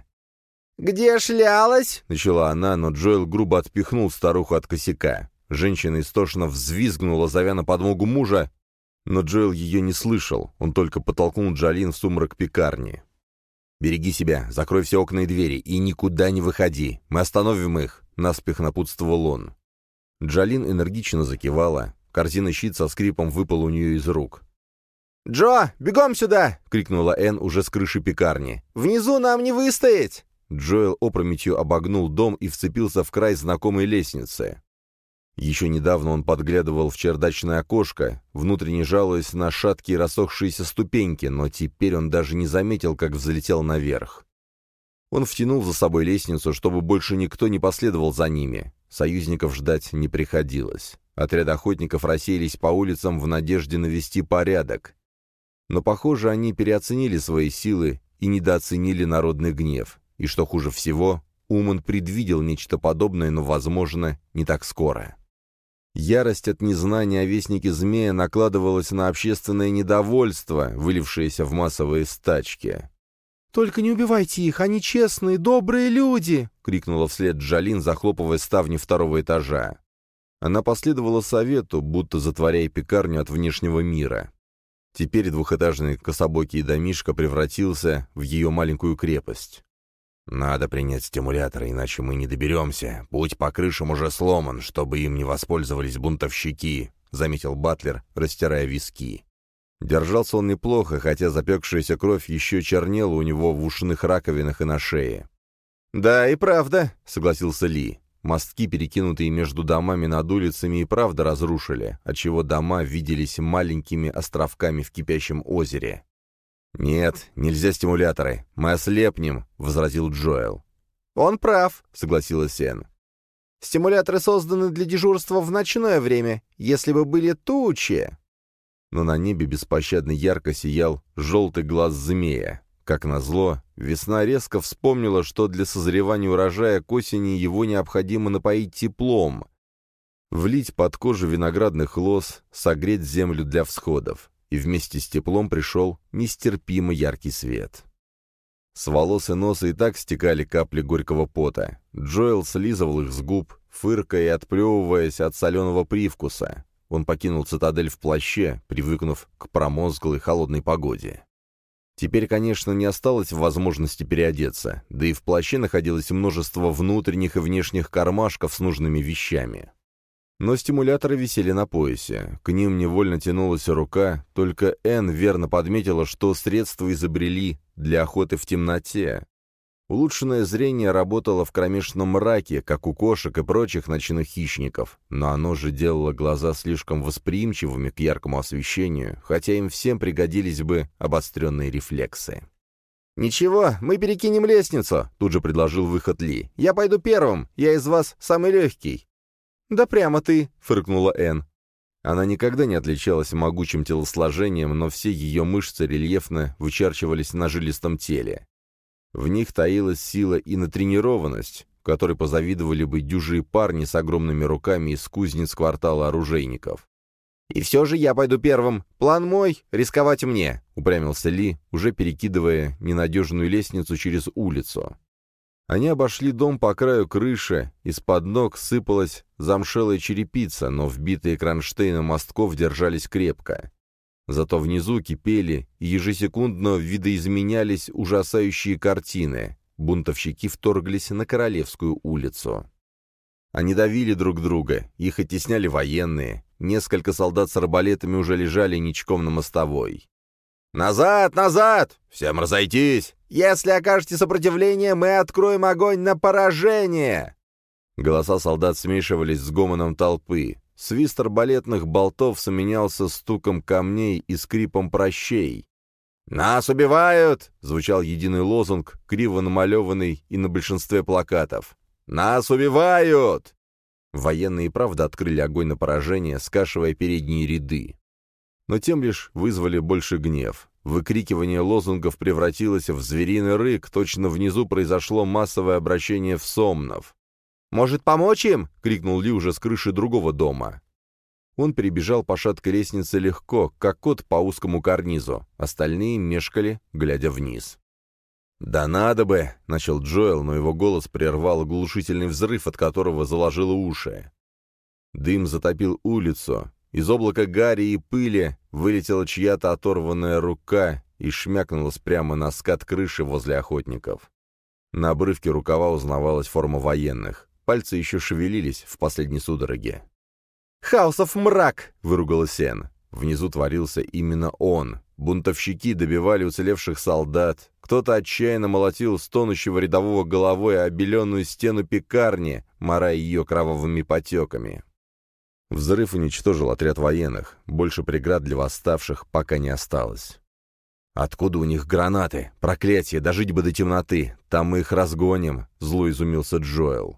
«Где шлялась?» — начала она, но Джоэл грубо отпихнул старуху от косяка. Женщина истошно взвизгнула, зовя на подмогу мужа, но Джоэл ее не слышал, он только подтолкнул Джалин в сумрак пекарни. «Береги себя, закрой все окна и двери, и никуда не выходи, мы остановим их», — наспех напутствовал он. Джалин энергично закивала, корзина-щит со скрипом выпал у нее из рук. «Джо, бегом сюда!» — крикнула Энн уже с крыши пекарни. «Внизу нам не выстоять!» Джоэл опрометью обогнул дом и вцепился в край знакомой лестницы. Еще недавно он подглядывал в чердачное окошко, внутренне жалуясь на шаткие рассохшиеся ступеньки, но теперь он даже не заметил, как взлетел наверх. Он втянул за собой лестницу, чтобы больше никто не последовал за ними. Союзников ждать не приходилось. Отряд охотников рассеялись по улицам в надежде навести порядок. Но, похоже, они переоценили свои силы и недооценили народный гнев. И, что хуже всего, Уман предвидел нечто подобное, но, возможно, не так скоро. Ярость от незнания о вестнике змея накладывалась на общественное недовольство, вылившееся в массовые стачки. «Только не убивайте их, они честные, добрые люди!» — крикнула вслед Джалин, захлопывая ставни второго этажа. Она последовала совету, будто затворяя пекарню от внешнего мира. Теперь двухэтажный кособокий домишко превратился в ее маленькую крепость. «Надо принять стимуляторы, иначе мы не доберемся. Путь по крышам уже сломан, чтобы им не воспользовались бунтовщики», — заметил Батлер, растирая виски. Держался он неплохо, хотя запекшаяся кровь еще чернела у него в ушных раковинах и на шее. «Да, и правда», — согласился Ли. Мостки, перекинутые между домами над улицами, и правда разрушили, отчего дома виделись маленькими островками в кипящем озере. «Нет, нельзя стимуляторы. Мы ослепнем», — возразил Джоэл. «Он прав», — согласилась Энн. «Стимуляторы созданы для дежурства в ночное время, если бы были тучи». Но на небе беспощадно ярко сиял желтый глаз змея. Как назло, весна резко вспомнила, что для созревания урожая к осени его необходимо напоить теплом, влить под кожу виноградных лоз, согреть землю для всходов. И вместе с теплом пришел нестерпимо яркий свет. С волос и носа и так стекали капли горького пота. Джоэл слизывал их с губ, фыркая и отплевываясь от соленого привкуса. Он покинул цитадель в плаще, привыкнув к промозглой холодной погоде. Теперь, конечно, не осталось возможности переодеться, да и в плаще находилось множество внутренних и внешних кармашков с нужными вещами. Но стимуляторы висели на поясе, к ним невольно тянулась рука, только Энн верно подметила, что средства изобрели для охоты в темноте. Улучшенное зрение работало в кромешном мраке, как у кошек и прочих ночных хищников, но оно же делало глаза слишком восприимчивыми к яркому освещению, хотя им всем пригодились бы обостренные рефлексы. «Ничего, мы перекинем лестницу», — тут же предложил выход Ли. «Я пойду первым, я из вас самый легкий». «Да прямо ты», — фыркнула Энн. Она никогда не отличалась могучим телосложением, но все ее мышцы рельефно вычерчивались на жилистом теле. В них таилась сила и натренированность, которой позавидовали бы дюжие парни с огромными руками из кузнец квартала оружейников. «И все же я пойду первым. План мой — рисковать мне», — упрямился Ли, уже перекидывая ненадежную лестницу через улицу. Они обошли дом по краю крыши, из-под ног сыпалась замшелая черепица, но вбитые кронштейны мостков держались крепко. Зато внизу кипели и ежесекундно видоизменялись ужасающие картины. Бунтовщики вторглись на Королевскую улицу. Они давили друг друга, их оттесняли военные. Несколько солдат с арбалетами уже лежали ничком на мостовой. «Назад! Назад! Всем разойтись! Если окажете сопротивление, мы откроем огонь на поражение!» Голоса солдат смешивались с гомоном толпы. Свист арбалетных болтов сменялся стуком камней и скрипом прощей. «Нас убивают!» — звучал единый лозунг, криво намалеванный и на большинстве плакатов. «Нас убивают!» Военные и правда открыли огонь на поражение, скашивая передние ряды. Но тем лишь вызвали больше гнев. Выкрикивание лозунгов превратилось в звериный рык, точно внизу произошло массовое обращение в сомнов. «Может, помочь им?» — крикнул Ли уже с крыши другого дома. Он перебежал по шаткой лестнице легко, как кот по узкому карнизу. Остальные мешкали, глядя вниз. «Да надо бы!» — начал Джоэл, но его голос прервал оглушительный взрыв, от которого заложило уши. Дым затопил улицу. Из облака гари и пыли вылетела чья-то оторванная рука и шмякнулась прямо на скат крыши возле охотников. На обрывке рукава узнавалась форма военных. Пальцы еще шевелились в последней судороге. «Хаосов мрак!» — выругалась Энн. Внизу творился именно он. Бунтовщики добивали уцелевших солдат. Кто-то отчаянно молотил стонущего рядового головой о обеленную стену пекарни, морая ее кровавыми потеками. Взрыв уничтожил отряд военных. Больше преград для восставших пока не осталось. «Откуда у них гранаты? Проклятие! Дожить бы до темноты! Там мы их разгоним!» — зло изумился Джоэл.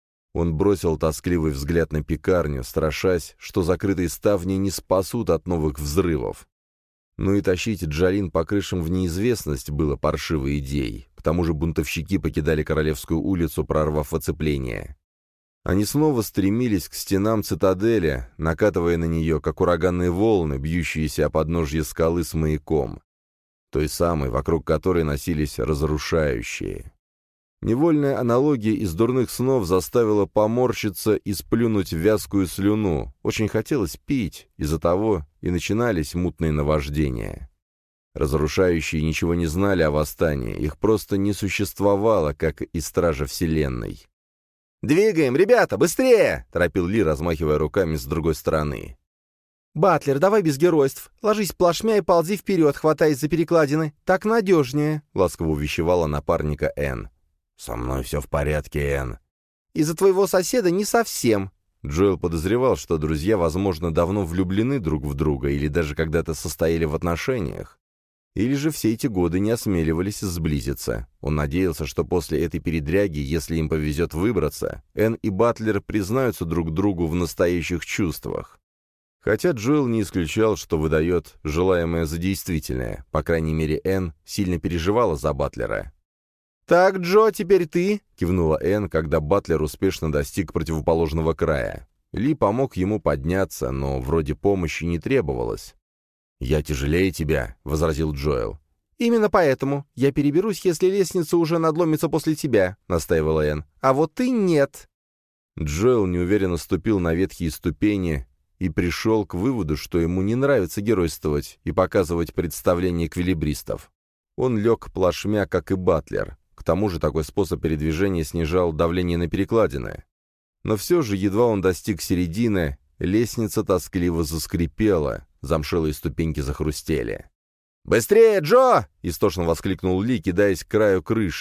Он бросил тоскливый взгляд на пекарню, страшась, что закрытые ставни не спасут от новых взрывов. Ну и тащить Джалин по крышам в неизвестность было паршивой идеей. К тому же бунтовщики покидали Королевскую улицу, прорвав оцепление. Они снова стремились к стенам цитадели, накатывая на нее, как ураганные волны, бьющиеся о подножье скалы с маяком. Той самой, вокруг которой носились разрушающие. Невольная аналогия из дурных снов заставила поморщиться и сплюнуть вязкую слюну. Очень хотелось пить, из-за того и начинались мутные наваждения. Разрушающие ничего не знали о восстании, их просто не существовало, как и Стража Вселенной. «Двигаем, ребята, быстрее!» — торопил Ли, размахивая руками с другой стороны. «Батлер, давай без геройств. Ложись плашмя и ползи вперед, хватаясь за перекладины. Так надежнее», — ласково увещевала напарника Энн. «Со мной все в порядке, Энн». «Из-за твоего соседа не совсем». Джоэл подозревал, что друзья, возможно, давно влюблены друг в друга или даже когда-то состояли в отношениях. Или же все эти годы не осмеливались сблизиться. Он надеялся, что после этой передряги, если им повезет выбраться, Энн и Батлер признаются друг другу в настоящих чувствах. Хотя Джоэл не исключал, что выдает желаемое за действительное. По крайней мере, Энн сильно переживала за Батлера. «Так, Джо, теперь ты», — кивнула Энн, когда Батлер успешно достиг противоположного края. Ли помог ему подняться, но вроде помощи не требовалось. «Я тяжелее тебя», — возразил Джоэл. «Именно поэтому. Я переберусь, если лестница уже надломится после тебя», — настаивала Энн. «А вот ты нет». Джоэл неуверенно ступил на ветхие ступени и пришел к выводу, что ему не нравится геройствовать и показывать представление эквилибристов. Он лег плашмя, как и Батлер. К тому же такой способ передвижения снижал давление на перекладины. Но все же, едва он достиг середины, лестница тоскливо заскрипела, замшелые ступеньки захрустели. «Быстрее, Джо!» — истошно воскликнул Ли, кидаясь к краю крыши.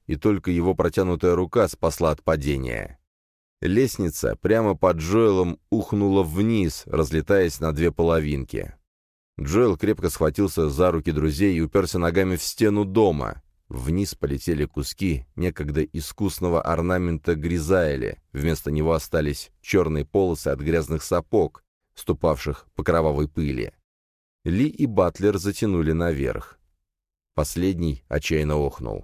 и только его протянутая рука спасла от падения. Лестница прямо под Джоэлом ухнула вниз, разлетаясь на две половинки. Джоэл крепко схватился за руки друзей и уперся ногами в стену дома. Вниз полетели куски некогда искусного орнамента Гризаэля, вместо него остались черные полосы от грязных сапог, ступавших по кровавой пыли. Ли и Батлер затянули наверх. Последний отчаянно охнул.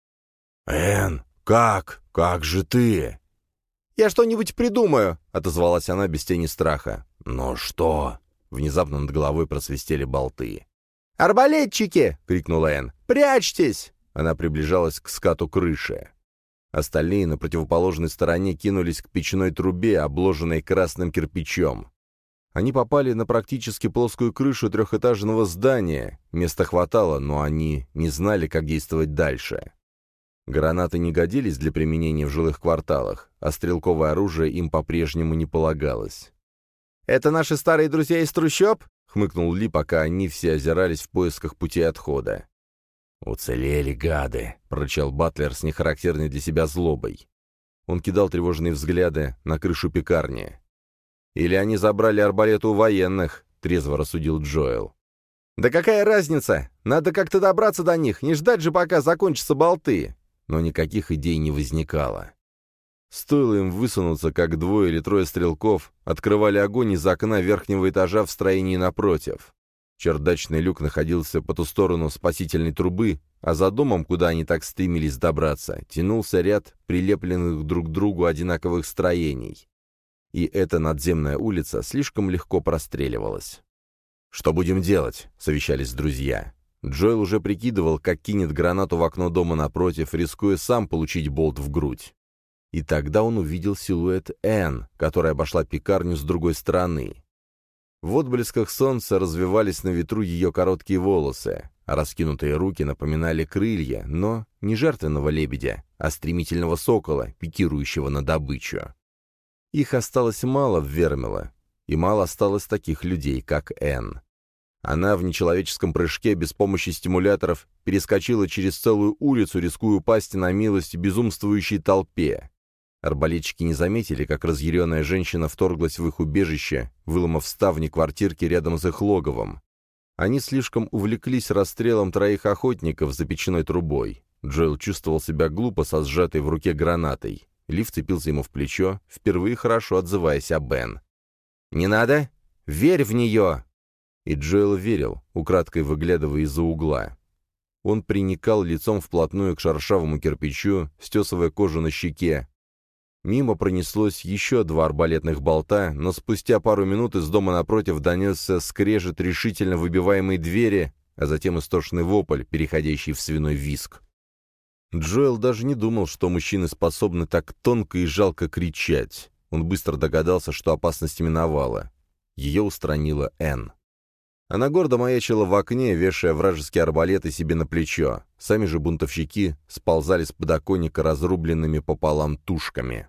«Энн, как? Как же ты?» «Я что-нибудь придумаю», — отозвалась она без тени страха. «Но что?» Внезапно над головой просвистели болты. «Арбалетчики!» — крикнула Энн. «Прячьтесь!» Она приближалась к скату крыши. Остальные на противоположной стороне кинулись к печной трубе, обложенной красным кирпичом. Они попали на практически плоскую крышу трехэтажного здания. Места хватало, но они не знали, как действовать дальше. Гранаты не годились для применения в жилых кварталах, а стрелковое оружие им по-прежнему не полагалось. «Это наши старые друзья из трущоб?» — хмыкнул Ли, пока они все озирались в поисках пути отхода. «Уцелели, гады!» — прорычал Батлер с нехарактерной для себя злобой. Он кидал тревожные взгляды на крышу пекарни. «Или они забрали арбалеты у военных», — трезво рассудил Джоэл. «Да какая разница? Надо как-то добраться до них, не ждать же, пока закончатся болты». Но никаких идей не возникало. Стоило им высунуться, как двое или трое стрелков открывали огонь из окна верхнего этажа в строении напротив. Чердачный люк находился по ту сторону спасительной трубы, а за домом, куда они так стремились добраться, тянулся ряд прилепленных друг к другу одинаковых строений. И эта надземная улица слишком легко простреливалась. «Что будем делать?» — совещались друзья. Джоэл уже прикидывал, как кинет гранату в окно дома напротив, рискуя сам получить болт в грудь. И тогда он увидел силуэт Энн, которая обошла пекарню с другой стороны. В отблесках солнца развивались на ветру ее короткие волосы, а раскинутые руки напоминали крылья, но не жертвенного лебедя, а стремительного сокола, пикирующего на добычу. Их осталось мало в Вермило, и мало осталось таких людей, как Энн. Она в нечеловеческом прыжке без помощи стимуляторов перескочила через целую улицу, рискуя упасть на милость безумствующей толпе. Арбалетчики не заметили, как разъяренная женщина вторглась в их убежище, выломав ставни квартирки рядом с их логовом. Они слишком увлеклись расстрелом троих охотников за печной трубой. Джоэл чувствовал себя глупо со сжатой в руке гранатой. Ли вцепился ему в плечо, впервые хорошо отзываясь о Бен. «Не надо! Верь в нее!» И Джоэл верил, украдкой выглядывая из-за угла. Он приникал лицом вплотную к шершавому кирпичу, стесывая кожу на щеке. Мимо пронеслось еще два арбалетных болта, но спустя пару минут из дома напротив донесся скрежет решительно выбиваемой двери, а затем истошный вопль, переходящий в свиной визг. Джоэл даже не думал, что мужчины способны так тонко и жалко кричать. Он быстро догадался, что опасность миновала. Ее устранила Энн. Она гордо маячила в окне, вешая вражеские арбалеты себе на плечо. Сами же бунтовщики сползали с подоконника разрубленными пополам тушками.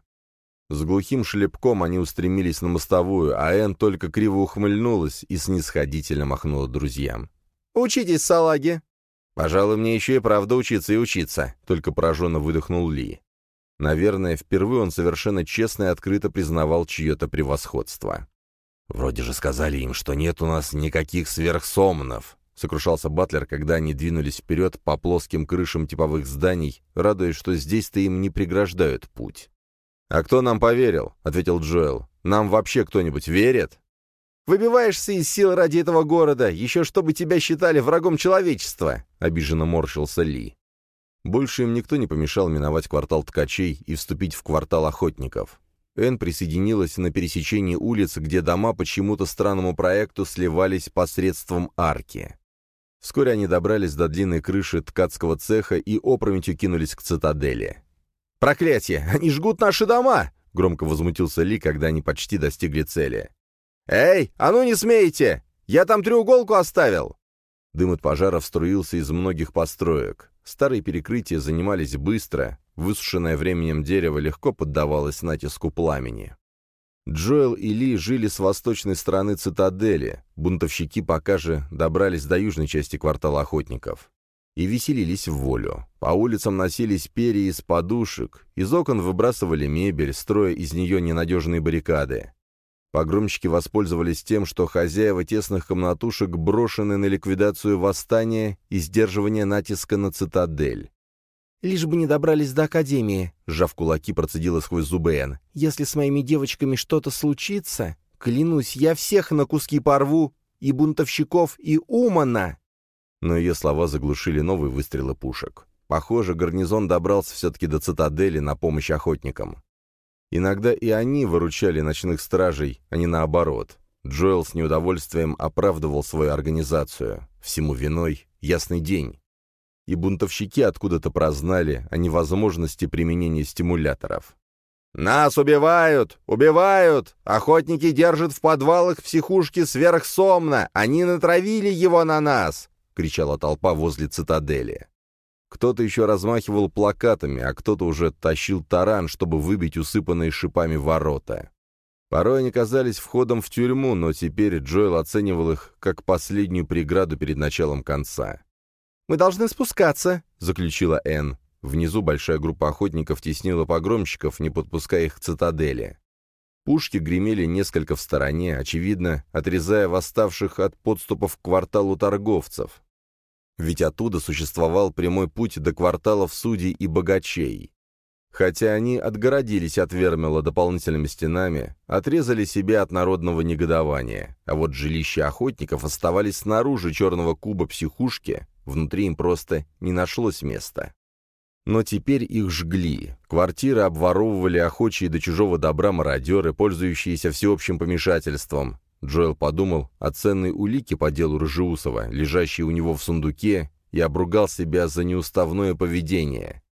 С глухим шлепком они устремились на мостовую, а Энн только криво ухмыльнулась и снисходительно махнула друзьям. «Учитесь, салаги!» «Пожалуй, мне еще и правда учиться и учиться», — только пораженно выдохнул Ли. Наверное, впервые он совершенно честно и открыто признавал чье-то превосходство. «Вроде же сказали им, что нет у нас никаких сверхсомнов», — сокрушался Батлер, когда они двинулись вперед по плоским крышам типовых зданий, радуясь, что здесь-то им не преграждают путь. «А кто нам поверил?» — ответил Джоэл. «Нам вообще кто-нибудь верит?» «Выбиваешься из сил ради этого города, еще чтобы тебя считали врагом человечества», — обиженно морщился Ли. Больше им никто не помешал миновать квартал ткачей и вступить в квартал охотников. Энн присоединилась на пересечении улиц, где дома по чему-то странному проекту сливались посредством арки. Вскоре они добрались до длинной крыши ткацкого цеха и опрометью кинулись к цитадели. «Проклятие! Они жгут наши дома!» — громко возмутился Ли, когда они почти достигли цели. «Эй, а ну не смейте! Я там треуголку оставил!» Дым от пожаров струился из многих построек. Старые перекрытия занимались быстро, высушенное временем дерево легко поддавалось натиску пламени. Джоэл и Ли жили с восточной стороны цитадели, бунтовщики пока же добрались до южной части квартала охотников. и веселились в волю. По улицам носились перья из подушек, из окон выбрасывали мебель, строя из нее ненадежные баррикады. Погромщики воспользовались тем, что хозяева тесных комнатушек брошены на ликвидацию восстания и сдерживание натиска на цитадель. «Лишь бы не добрались до Академии», — сжав кулаки, процедила сквозь зубы Энн. «Если с моими девочками что-то случится, клянусь, я всех на куски порву, и бунтовщиков, и Умана!» Но ее слова заглушили новые выстрелы пушек. Похоже, гарнизон добрался все-таки до цитадели на помощь охотникам. Иногда и они выручали ночных стражей, а не наоборот. Джоэл с неудовольствием оправдывал свою организацию. Всему виной ясный день. И бунтовщики откуда-то прознали о невозможности применения стимуляторов. «Нас убивают! Убивают! Охотники держат в подвалах психушки сверхсомно! Они натравили его на нас!» — кричала толпа возле цитадели. Кто-то еще размахивал плакатами, а кто-то уже тащил таран, чтобы выбить усыпанные шипами ворота. Порой они казались входом в тюрьму, но теперь Джоэл оценивал их как последнюю преграду перед началом конца. «Мы должны спускаться», — заключила Энн. Внизу большая группа охотников теснила погромщиков, не подпуская их к цитадели. Пушки гремели несколько в стороне, очевидно, отрезая восставших от подступов к кварталу торговцев. Ведь оттуда существовал прямой путь до кварталов судей и богачей. Хотя они отгородились от Вермила дополнительными стенами, отрезали себя от народного негодования, а вот жилища охотников оставались снаружи черного куба психушки, внутри им просто не нашлось места. Но теперь их жгли. Квартиры обворовывали охочие до чужого добра мародеры, пользующиеся всеобщим помешательством. Джоэл подумал о ценной улике по делу Рыжеусова, лежащей у него в сундуке, и обругал себя за неуставное поведение.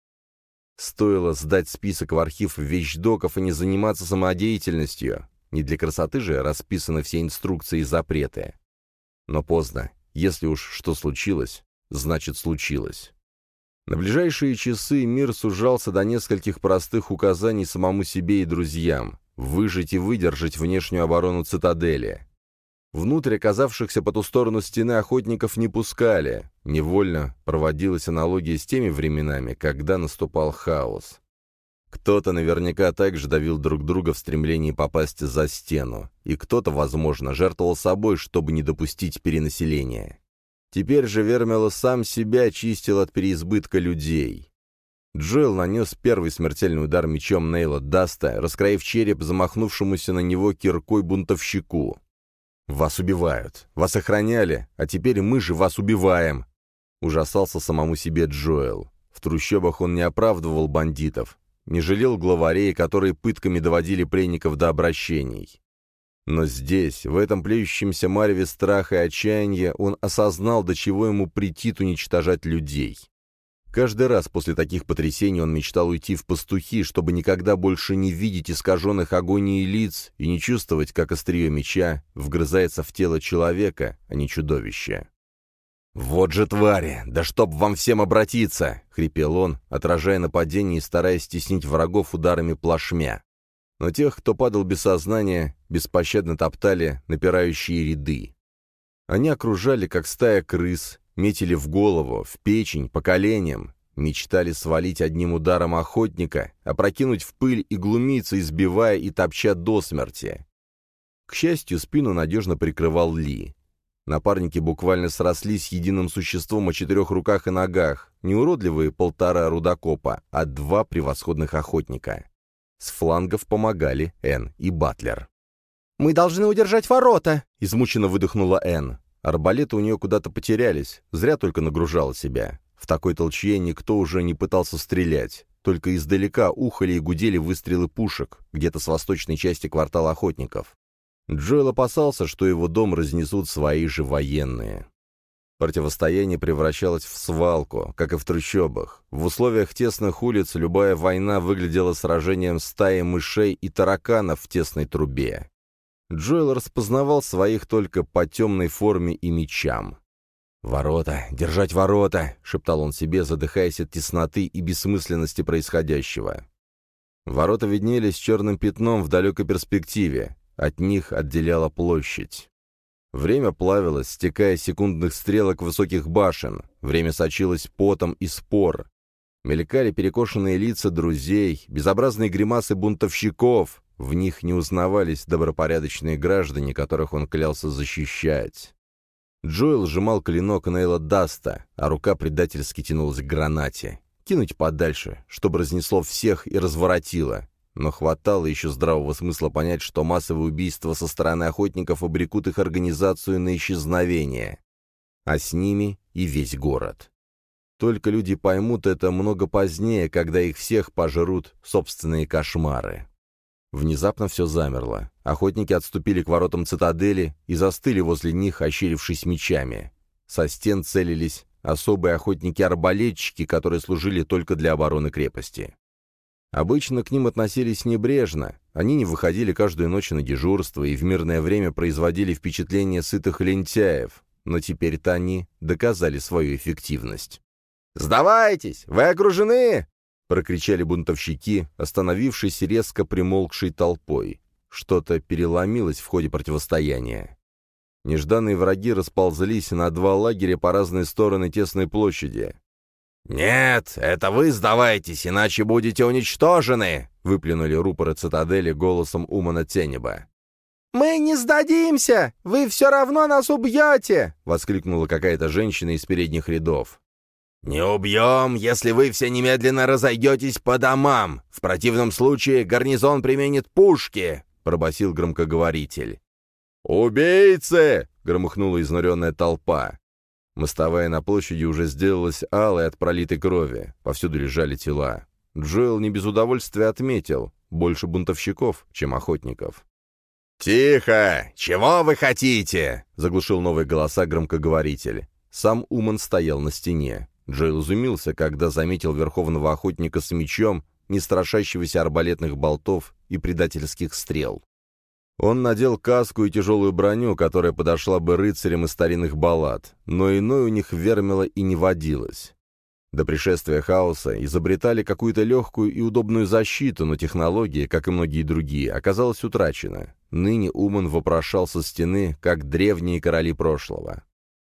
Стоило сдать список в архив вещдоков и не заниматься самодеятельностью. Не для красоты же расписаны все инструкции и запреты. Но поздно. Если уж что случилось, значит случилось. На ближайшие часы мир сужался до нескольких простых указаний самому себе и друзьям — выжить и выдержать внешнюю оборону цитадели. Внутрь оказавшихся по ту сторону стены охотников не пускали. Невольно проводилась аналогия с теми временами, когда наступал хаос. Кто-то наверняка также давил друг друга в стремлении попасть за стену, и кто-то, возможно, жертвовал собой, чтобы не допустить перенаселения. Теперь же Вермила сам себя очистил от переизбытка людей. Джоэл нанес первый смертельный удар мечом Нейла Даста, раскроив череп замахнувшемуся на него киркой бунтовщику. «Вас убивают. Вас охраняли, а теперь мы же вас убиваем!» Ужасался самому себе Джоэл. В трущобах он не оправдывал бандитов, не жалел главарей, которые пытками доводили пленников до обращений. Но здесь, в этом плещущемся мареве страха и отчаяния, он осознал, до чего ему претит уничтожать людей. Каждый раз после таких потрясений он мечтал уйти в пастухи, чтобы никогда больше не видеть искаженных агонией лиц и не чувствовать, как острие меча вгрызается в тело человека, а не чудовища. «Вот же твари! Да чтоб вам всем обратиться!» — хрипел он, отражая нападение и стараясь стеснить врагов ударами плашмя. Но тех, кто падал без сознания, беспощадно топтали напирающие ряды. Они окружали, как стая крыс, метили в голову, в печень, по коленям, мечтали свалить одним ударом охотника, опрокинуть в пыль и глумиться, избивая и топча до смерти. К счастью, спину надежно прикрывал Ли. Напарники буквально срослись единым существом о четырех руках и ногах, не уродливые полтора рудокопа, а два превосходных охотника. С флангов помогали Энн и Батлер. «Мы должны удержать ворота!» — измученно выдохнула Энн. Арбалеты у нее куда-то потерялись, зря только нагружала себя. В такой толчье никто уже не пытался стрелять, только издалека ухали и гудели выстрелы пушек, где-то с восточной части квартала охотников. Джоэл опасался, что его дом разнесут свои же военные. Противостояние превращалось в свалку, как и в трущобах. В условиях тесных улиц любая война выглядела сражением стаи мышей и тараканов в тесной трубе. Джоэл распознавал своих только по темной форме и мечам. «Ворота! Держать ворота!» — шептал он себе, задыхаясь от тесноты и бессмысленности происходящего. Ворота виднелись черным пятном в далекой перспективе. От них отделяла площадь. Время плавилось, стекая с секундных стрелок высоких башен. Время сочилось потом и спор. Мелькали перекошенные лица друзей, безобразные гримасы бунтовщиков. В них не узнавались добропорядочные граждане, которых он клялся защищать. Джоэл сжимал клинок Нейла Даста, а рука предательски тянулась к гранате. Кинуть подальше, чтобы разнесло всех и разворотило. Но хватало еще здравого смысла понять, что массовые убийства со стороны охотников обрекут их организацию на исчезновение. А с ними и весь город. Только люди поймут это много позднее, когда их всех пожрут собственные кошмары. Внезапно все замерло. Охотники отступили к воротам цитадели и застыли возле них, ощерившись мечами. Со стен целились особые охотники-арбалетчики, которые служили только для обороны крепости. Обычно к ним относились небрежно, они не выходили каждую ночь на дежурство и в мирное время производили впечатление сытых лентяев, но теперь-то они доказали свою эффективность. «Сдавайтесь! Вы окружены!» — прокричали бунтовщики, остановившись резко примолкшей толпой. Что-то переломилось в ходе противостояния. Нежданные враги расползлись на два лагеря по разные стороны тесной площади. «Нет, это вы сдавайтесь, иначе будете уничтожены!» — выплюнули рупоры цитадели голосом Умана Тенеба. «Мы не сдадимся! Вы все равно нас убьете!» — воскликнула какая-то женщина из передних рядов. «Не убьем, если вы все немедленно разойдетесь по домам. В противном случае гарнизон применит пушки!» — пробасил громкоговоритель. «Убийцы!» — громыхнула изнуренная толпа. Мостовая на площади уже сделалась алой от пролитой крови. Повсюду лежали тела. Джоэл не без удовольствия отметил: больше бунтовщиков, чем охотников. «Тихо! Чего вы хотите?» — заглушил новые голоса громкоговоритель. Сам Уман стоял на стене. Джоэл изумился, когда заметил верховного охотника с мечом, не страшащегося арбалетных болтов и предательских стрел. Он надел каску и тяжелую броню, которая подошла бы рыцарям из старинных баллад, но иной у них вермила и не водилось. До пришествия хаоса изобретали какую-то легкую и удобную защиту, но технология, как и многие другие, оказалась утрачена. Ныне Уман вопрошал со стены, как древние короли прошлого.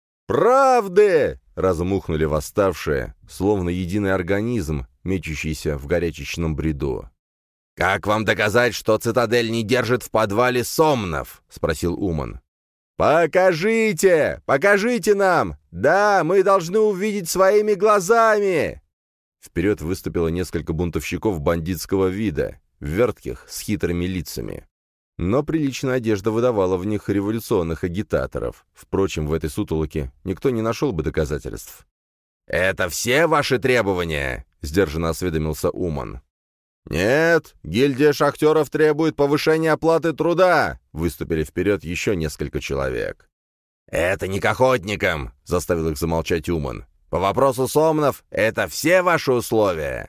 «Правды!» — разом ухнули восставшие, словно единый организм, мечущийся в горячечном бреду. «Как вам доказать, что цитадель не держит в подвале сомнов?» — спросил Уман. «Покажите! Покажите нам! Да, мы должны увидеть своими глазами!» Вперед выступило несколько бунтовщиков бандитского вида, вертких, с хитрыми лицами. Но приличная одежда выдавала в них революционных агитаторов. Впрочем, в этой сутолоке никто не нашел бы доказательств. «Это все ваши требования?» — сдержанно осведомился Уман. «Нет, гильдия шахтеров требует повышения оплаты труда!» — выступили вперед еще несколько человек. «Это не к охотникам!» — заставил их замолчать Уман. «По вопросу сомнов, это все ваши условия?»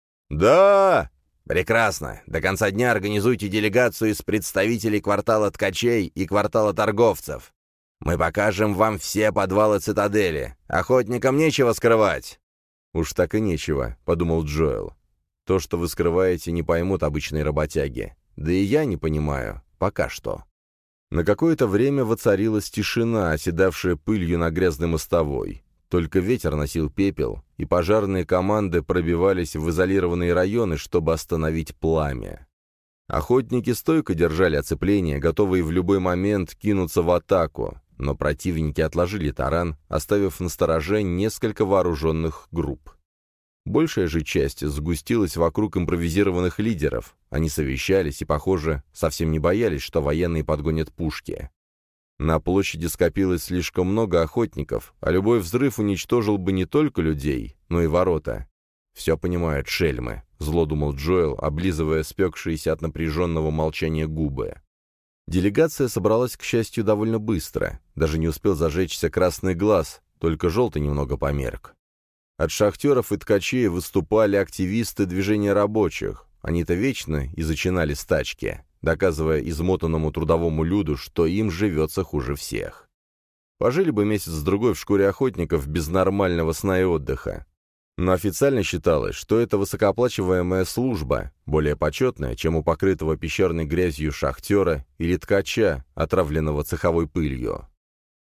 «Да!» «Прекрасно. До конца дня организуйте делегацию из представителей квартала ткачей и квартала торговцев. Мы покажем вам все подвалы цитадели. Охотникам нечего скрывать». «Уж так и нечего», — подумал Джоэл. «То, что вы скрываете, не поймут обычные работяги. Да и я не понимаю. Пока что». На какое-то время воцарилась тишина, оседавшая пылью на грязной мостовой. Только ветер носил пепел, и пожарные команды пробивались в изолированные районы, чтобы остановить пламя. Охотники стойко держали оцепление, готовые в любой момент кинуться в атаку, но противники отложили таран, оставив на стороже несколько вооруженных групп. Большая же часть сгустилась вокруг импровизированных лидеров. Они совещались и, похоже, совсем не боялись, что военные подгонят пушки. На площади скопилось слишком много охотников, а любой взрыв уничтожил бы не только людей, но и ворота. «Все понимают, шельмы», — зло думал Джоэл, облизывая спекшиеся от напряженного молчания губы. Делегация собралась, к счастью, довольно быстро. Даже не успел зажечься красный глаз, только желтый немного померк. От шахтеров и ткачей выступали активисты движения рабочих. Они-то вечно и зачинали стачки, доказывая измотанному трудовому люду, что им живется хуже всех. Пожили бы месяц-другой в шкуре охотников без нормального сна и отдыха. Но официально считалось, что это высокооплачиваемая служба, более почетная, чем у покрытого пещерной грязью шахтера или ткача, отравленного цеховой пылью.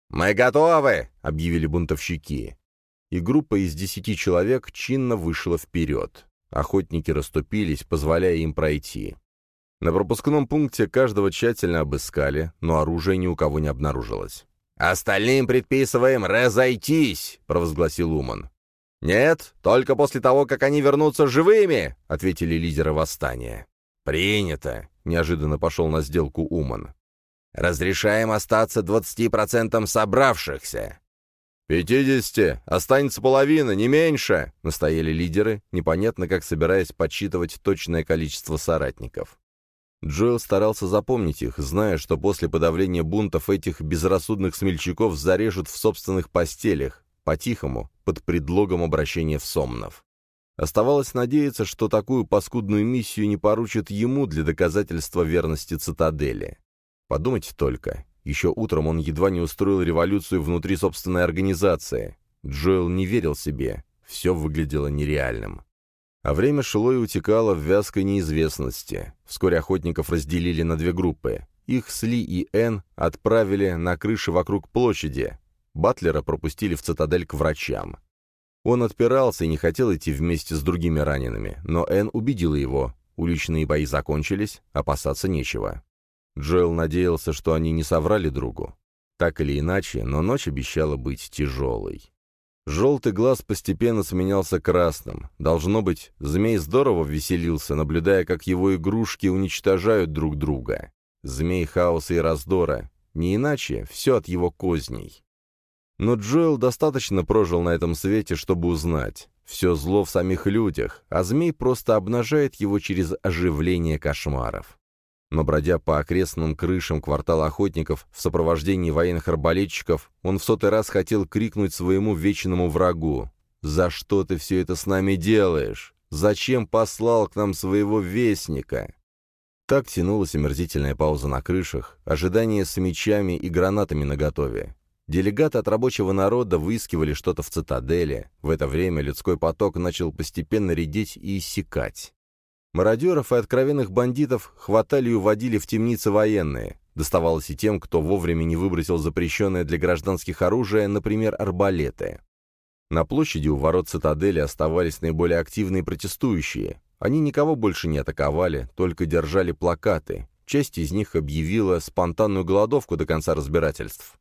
«Мы готовы!» — объявили бунтовщики. И группа из десяти человек чинно вышла вперед. Охотники расступились, позволяя им пройти. На пропускном пункте каждого тщательно обыскали, но оружия ни у кого не обнаружилось. «Остальным предписываем разойтись!» — провозгласил Уман. «Нет, только после того, как они вернутся живыми!» — ответили лидеры восстания. «Принято!» — неожиданно пошел на сделку Уман. «Разрешаем остаться двадцати процентам собравшихся!» «Пятидесяти! Останется половина, не меньше!» — настояли лидеры, непонятно как собираясь подсчитывать точное количество соратников. Джоэл старался запомнить их, зная, что после подавления бунтов этих безрассудных смельчаков зарежут в собственных постелях, по-тихому, под предлогом обращения в Сомнов. Оставалось надеяться, что такую паскудную миссию не поручат ему для доказательства верности цитадели. Подумать только, еще утром он едва не устроил революцию внутри собственной организации. Джоэл не верил себе, все выглядело нереальным. А время шло и утекало в вязкой неизвестности. Вскоре охотников разделили на две группы. Их с Ли и Энн отправили на крыши вокруг площади. Батлера пропустили в цитадель к врачам. Он отпирался и не хотел идти вместе с другими ранеными, но Энн убедила его. Уличные бои закончились, опасаться нечего. Джоэл надеялся, что они не соврали другу. Так или иначе, но ночь обещала быть тяжелой. Желтый глаз постепенно сменялся красным. Должно быть, змей здорово веселился, наблюдая, как его игрушки уничтожают друг друга. Змей хаоса и раздора. Не иначе, все от его козней. Но Джоэл достаточно прожил на этом свете, чтобы узнать. Все зло в самих людях, а змей просто обнажает его через оживление кошмаров. Но бродя по окрестным крышам квартала охотников в сопровождении военных арбалетчиков, он в сотый раз хотел крикнуть своему вечному врагу: «За что ты все это с нами делаешь? Зачем послал к нам своего вестника?» Так тянулась омерзительная пауза на крышах, ожидание с мечами и гранатами наготове. Делегаты от рабочего народа выискивали что-то в цитадели. В это время людской поток начал постепенно редеть и иссякать. Мародеров и откровенных бандитов хватали и уводили в темницы военные. Доставалось и тем, кто вовремя не выбросил запрещенное для гражданских оружие, например, арбалеты. На площади у ворот цитадели оставались наиболее активные протестующие. Они никого больше не атаковали, только держали плакаты. Часть из них объявила спонтанную голодовку до конца разбирательств.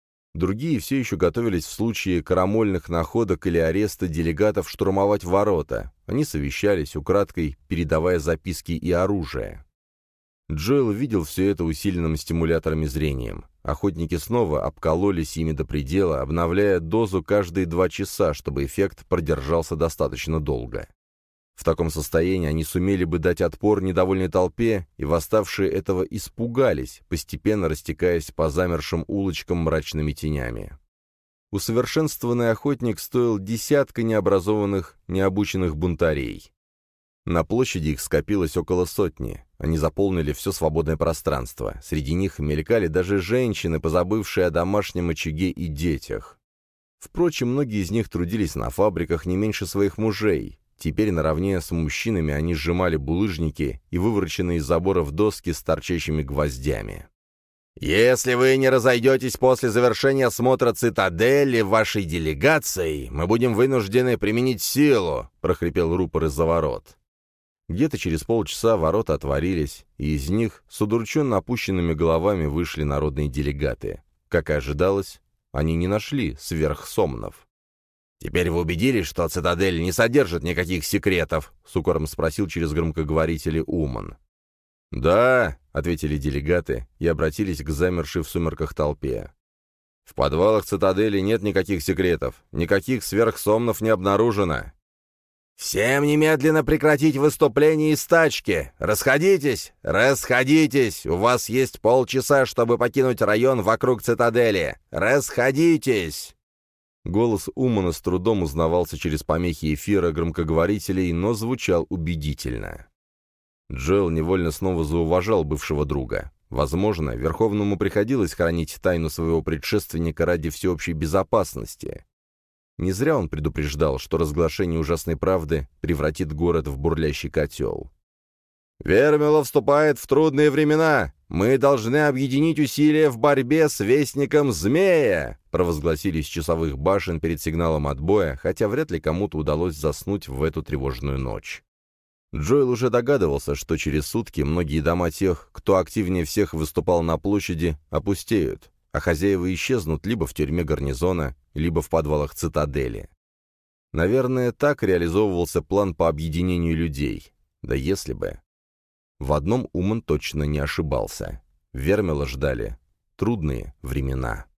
Другие все еще готовились в случае карамольных находок или ареста делегатов штурмовать ворота. Они совещались, украдкой передавая записки и оружие. Джоэл видел все это усиленным стимуляторами зрением. Охотники снова обкололись ими до предела, обновляя дозу каждые два часа, чтобы эффект продержался достаточно долго. В таком состоянии они сумели бы дать отпор недовольной толпе, и восставшие этого испугались, постепенно растекаясь по замершим улочкам мрачными тенями. Усовершенствованный охотник стоил десятка необразованных, необученных бунтарей. На площади их скопилось около сотни. Они заполнили все свободное пространство. Среди них мелькали даже женщины, позабывшие о домашнем очаге и детях. Впрочем, многие из них трудились на фабриках не меньше своих мужей. Теперь наравне с мужчинами они сжимали булыжники и вывороченные из заборов доски с торчащими гвоздями. «Если вы не разойдетесь после завершения осмотра цитадели вашей делегацией, мы будем вынуждены применить силу», — прохрипел рупор из-за ворот. Где-то через полчаса ворота отворились, и из них с удрученно опущенными головами вышли народные делегаты. Как и ожидалось, они не нашли сверхсомнов. «Теперь вы убедились, что цитадель не содержит никаких секретов?» — с укором спросил через громкоговорители Уман. «Да», — ответили делегаты и обратились к замершей в сумерках толпе. «В подвалах цитадели нет никаких секретов, никаких сверхсомнов не обнаружено». «Всем немедленно прекратить выступление и стачки! Расходитесь! Расходитесь! У вас есть полчаса, чтобы покинуть район вокруг цитадели! Расходитесь!» Голос Умана с трудом узнавался через помехи эфира громкоговорителей, но звучал убедительно. Джоэл невольно снова зауважал бывшего друга. Возможно, Верховному приходилось хранить тайну своего предшественника ради всеобщей безопасности. Не зря он предупреждал, что разглашение ужасной правды превратит город в бурлящий котел. «Вермила вступает в трудные времена. Мы должны объединить усилия в борьбе с Вестником Змея!» провозгласили с часовых башен перед сигналом отбоя, хотя вряд ли кому-то удалось заснуть в эту тревожную ночь. Джоэл уже догадывался, что через сутки многие дома тех, кто активнее всех выступал на площади, опустеют, а хозяева исчезнут либо в тюрьме гарнизона, либо в подвалах цитадели. Наверное, так реализовывался план по объединению людей. Да если бы. В одном Уман точно не ошибался. Вермила ждали трудные времена.